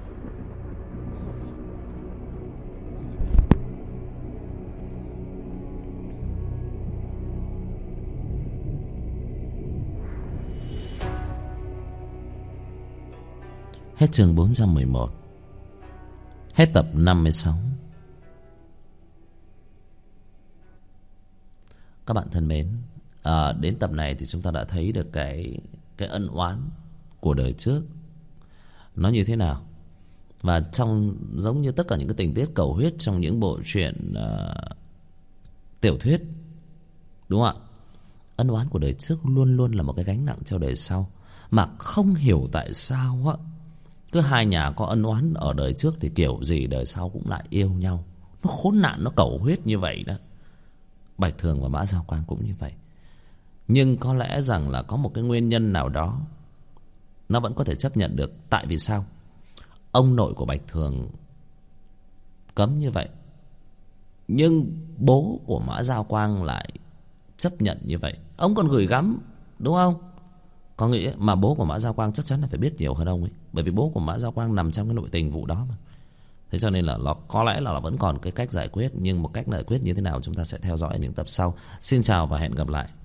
Hết chương 411. Hết tập 56. Các bạn thân mến, đến tập này thì chúng ta đã thấy được cái ân oán của đời trước nó như thế nào. Và trong giống như tất cả những cái tình tiết cầu huyết trong những bộ truyện tiểu thuyết, đúng không ạ? Ân oán của đời trước luôn luôn là một cái gánh nặng cho đời sau. Mà không hiểu tại sao á, cứ hai nhà có ân oán ở đời trước thì kiểu gì đời sau cũng lại yêu nhau. Nó khốn nạn, nó cầu huyết như vậy đó. Bạch Thường và Mã Giao Quang cũng như vậy. Nhưng có lẽ rằng là có một cái nguyên nhân nào đó nó vẫn có thể chấp nhận được. Tại vì sao? Ông nội của Bạch Thường cấm như vậy, nhưng bố của Mã Giao Quang lại chấp nhận như vậy. Ông còn gửi gắm, đúng không? Có nghĩa mà bố của Mã Giao Quang chắc chắn là phải biết nhiều hơn ông ấy, bởi vì bố của Mã Giao Quang nằm trong cái nội tình vụ đó mà. Thế cho nên là nó có lẽ là vẫn còn cái cách giải quyết. Nhưng một cách giải quyết như thế nào chúng ta sẽ theo dõi ở những tập sau. Xin chào và hẹn gặp lại.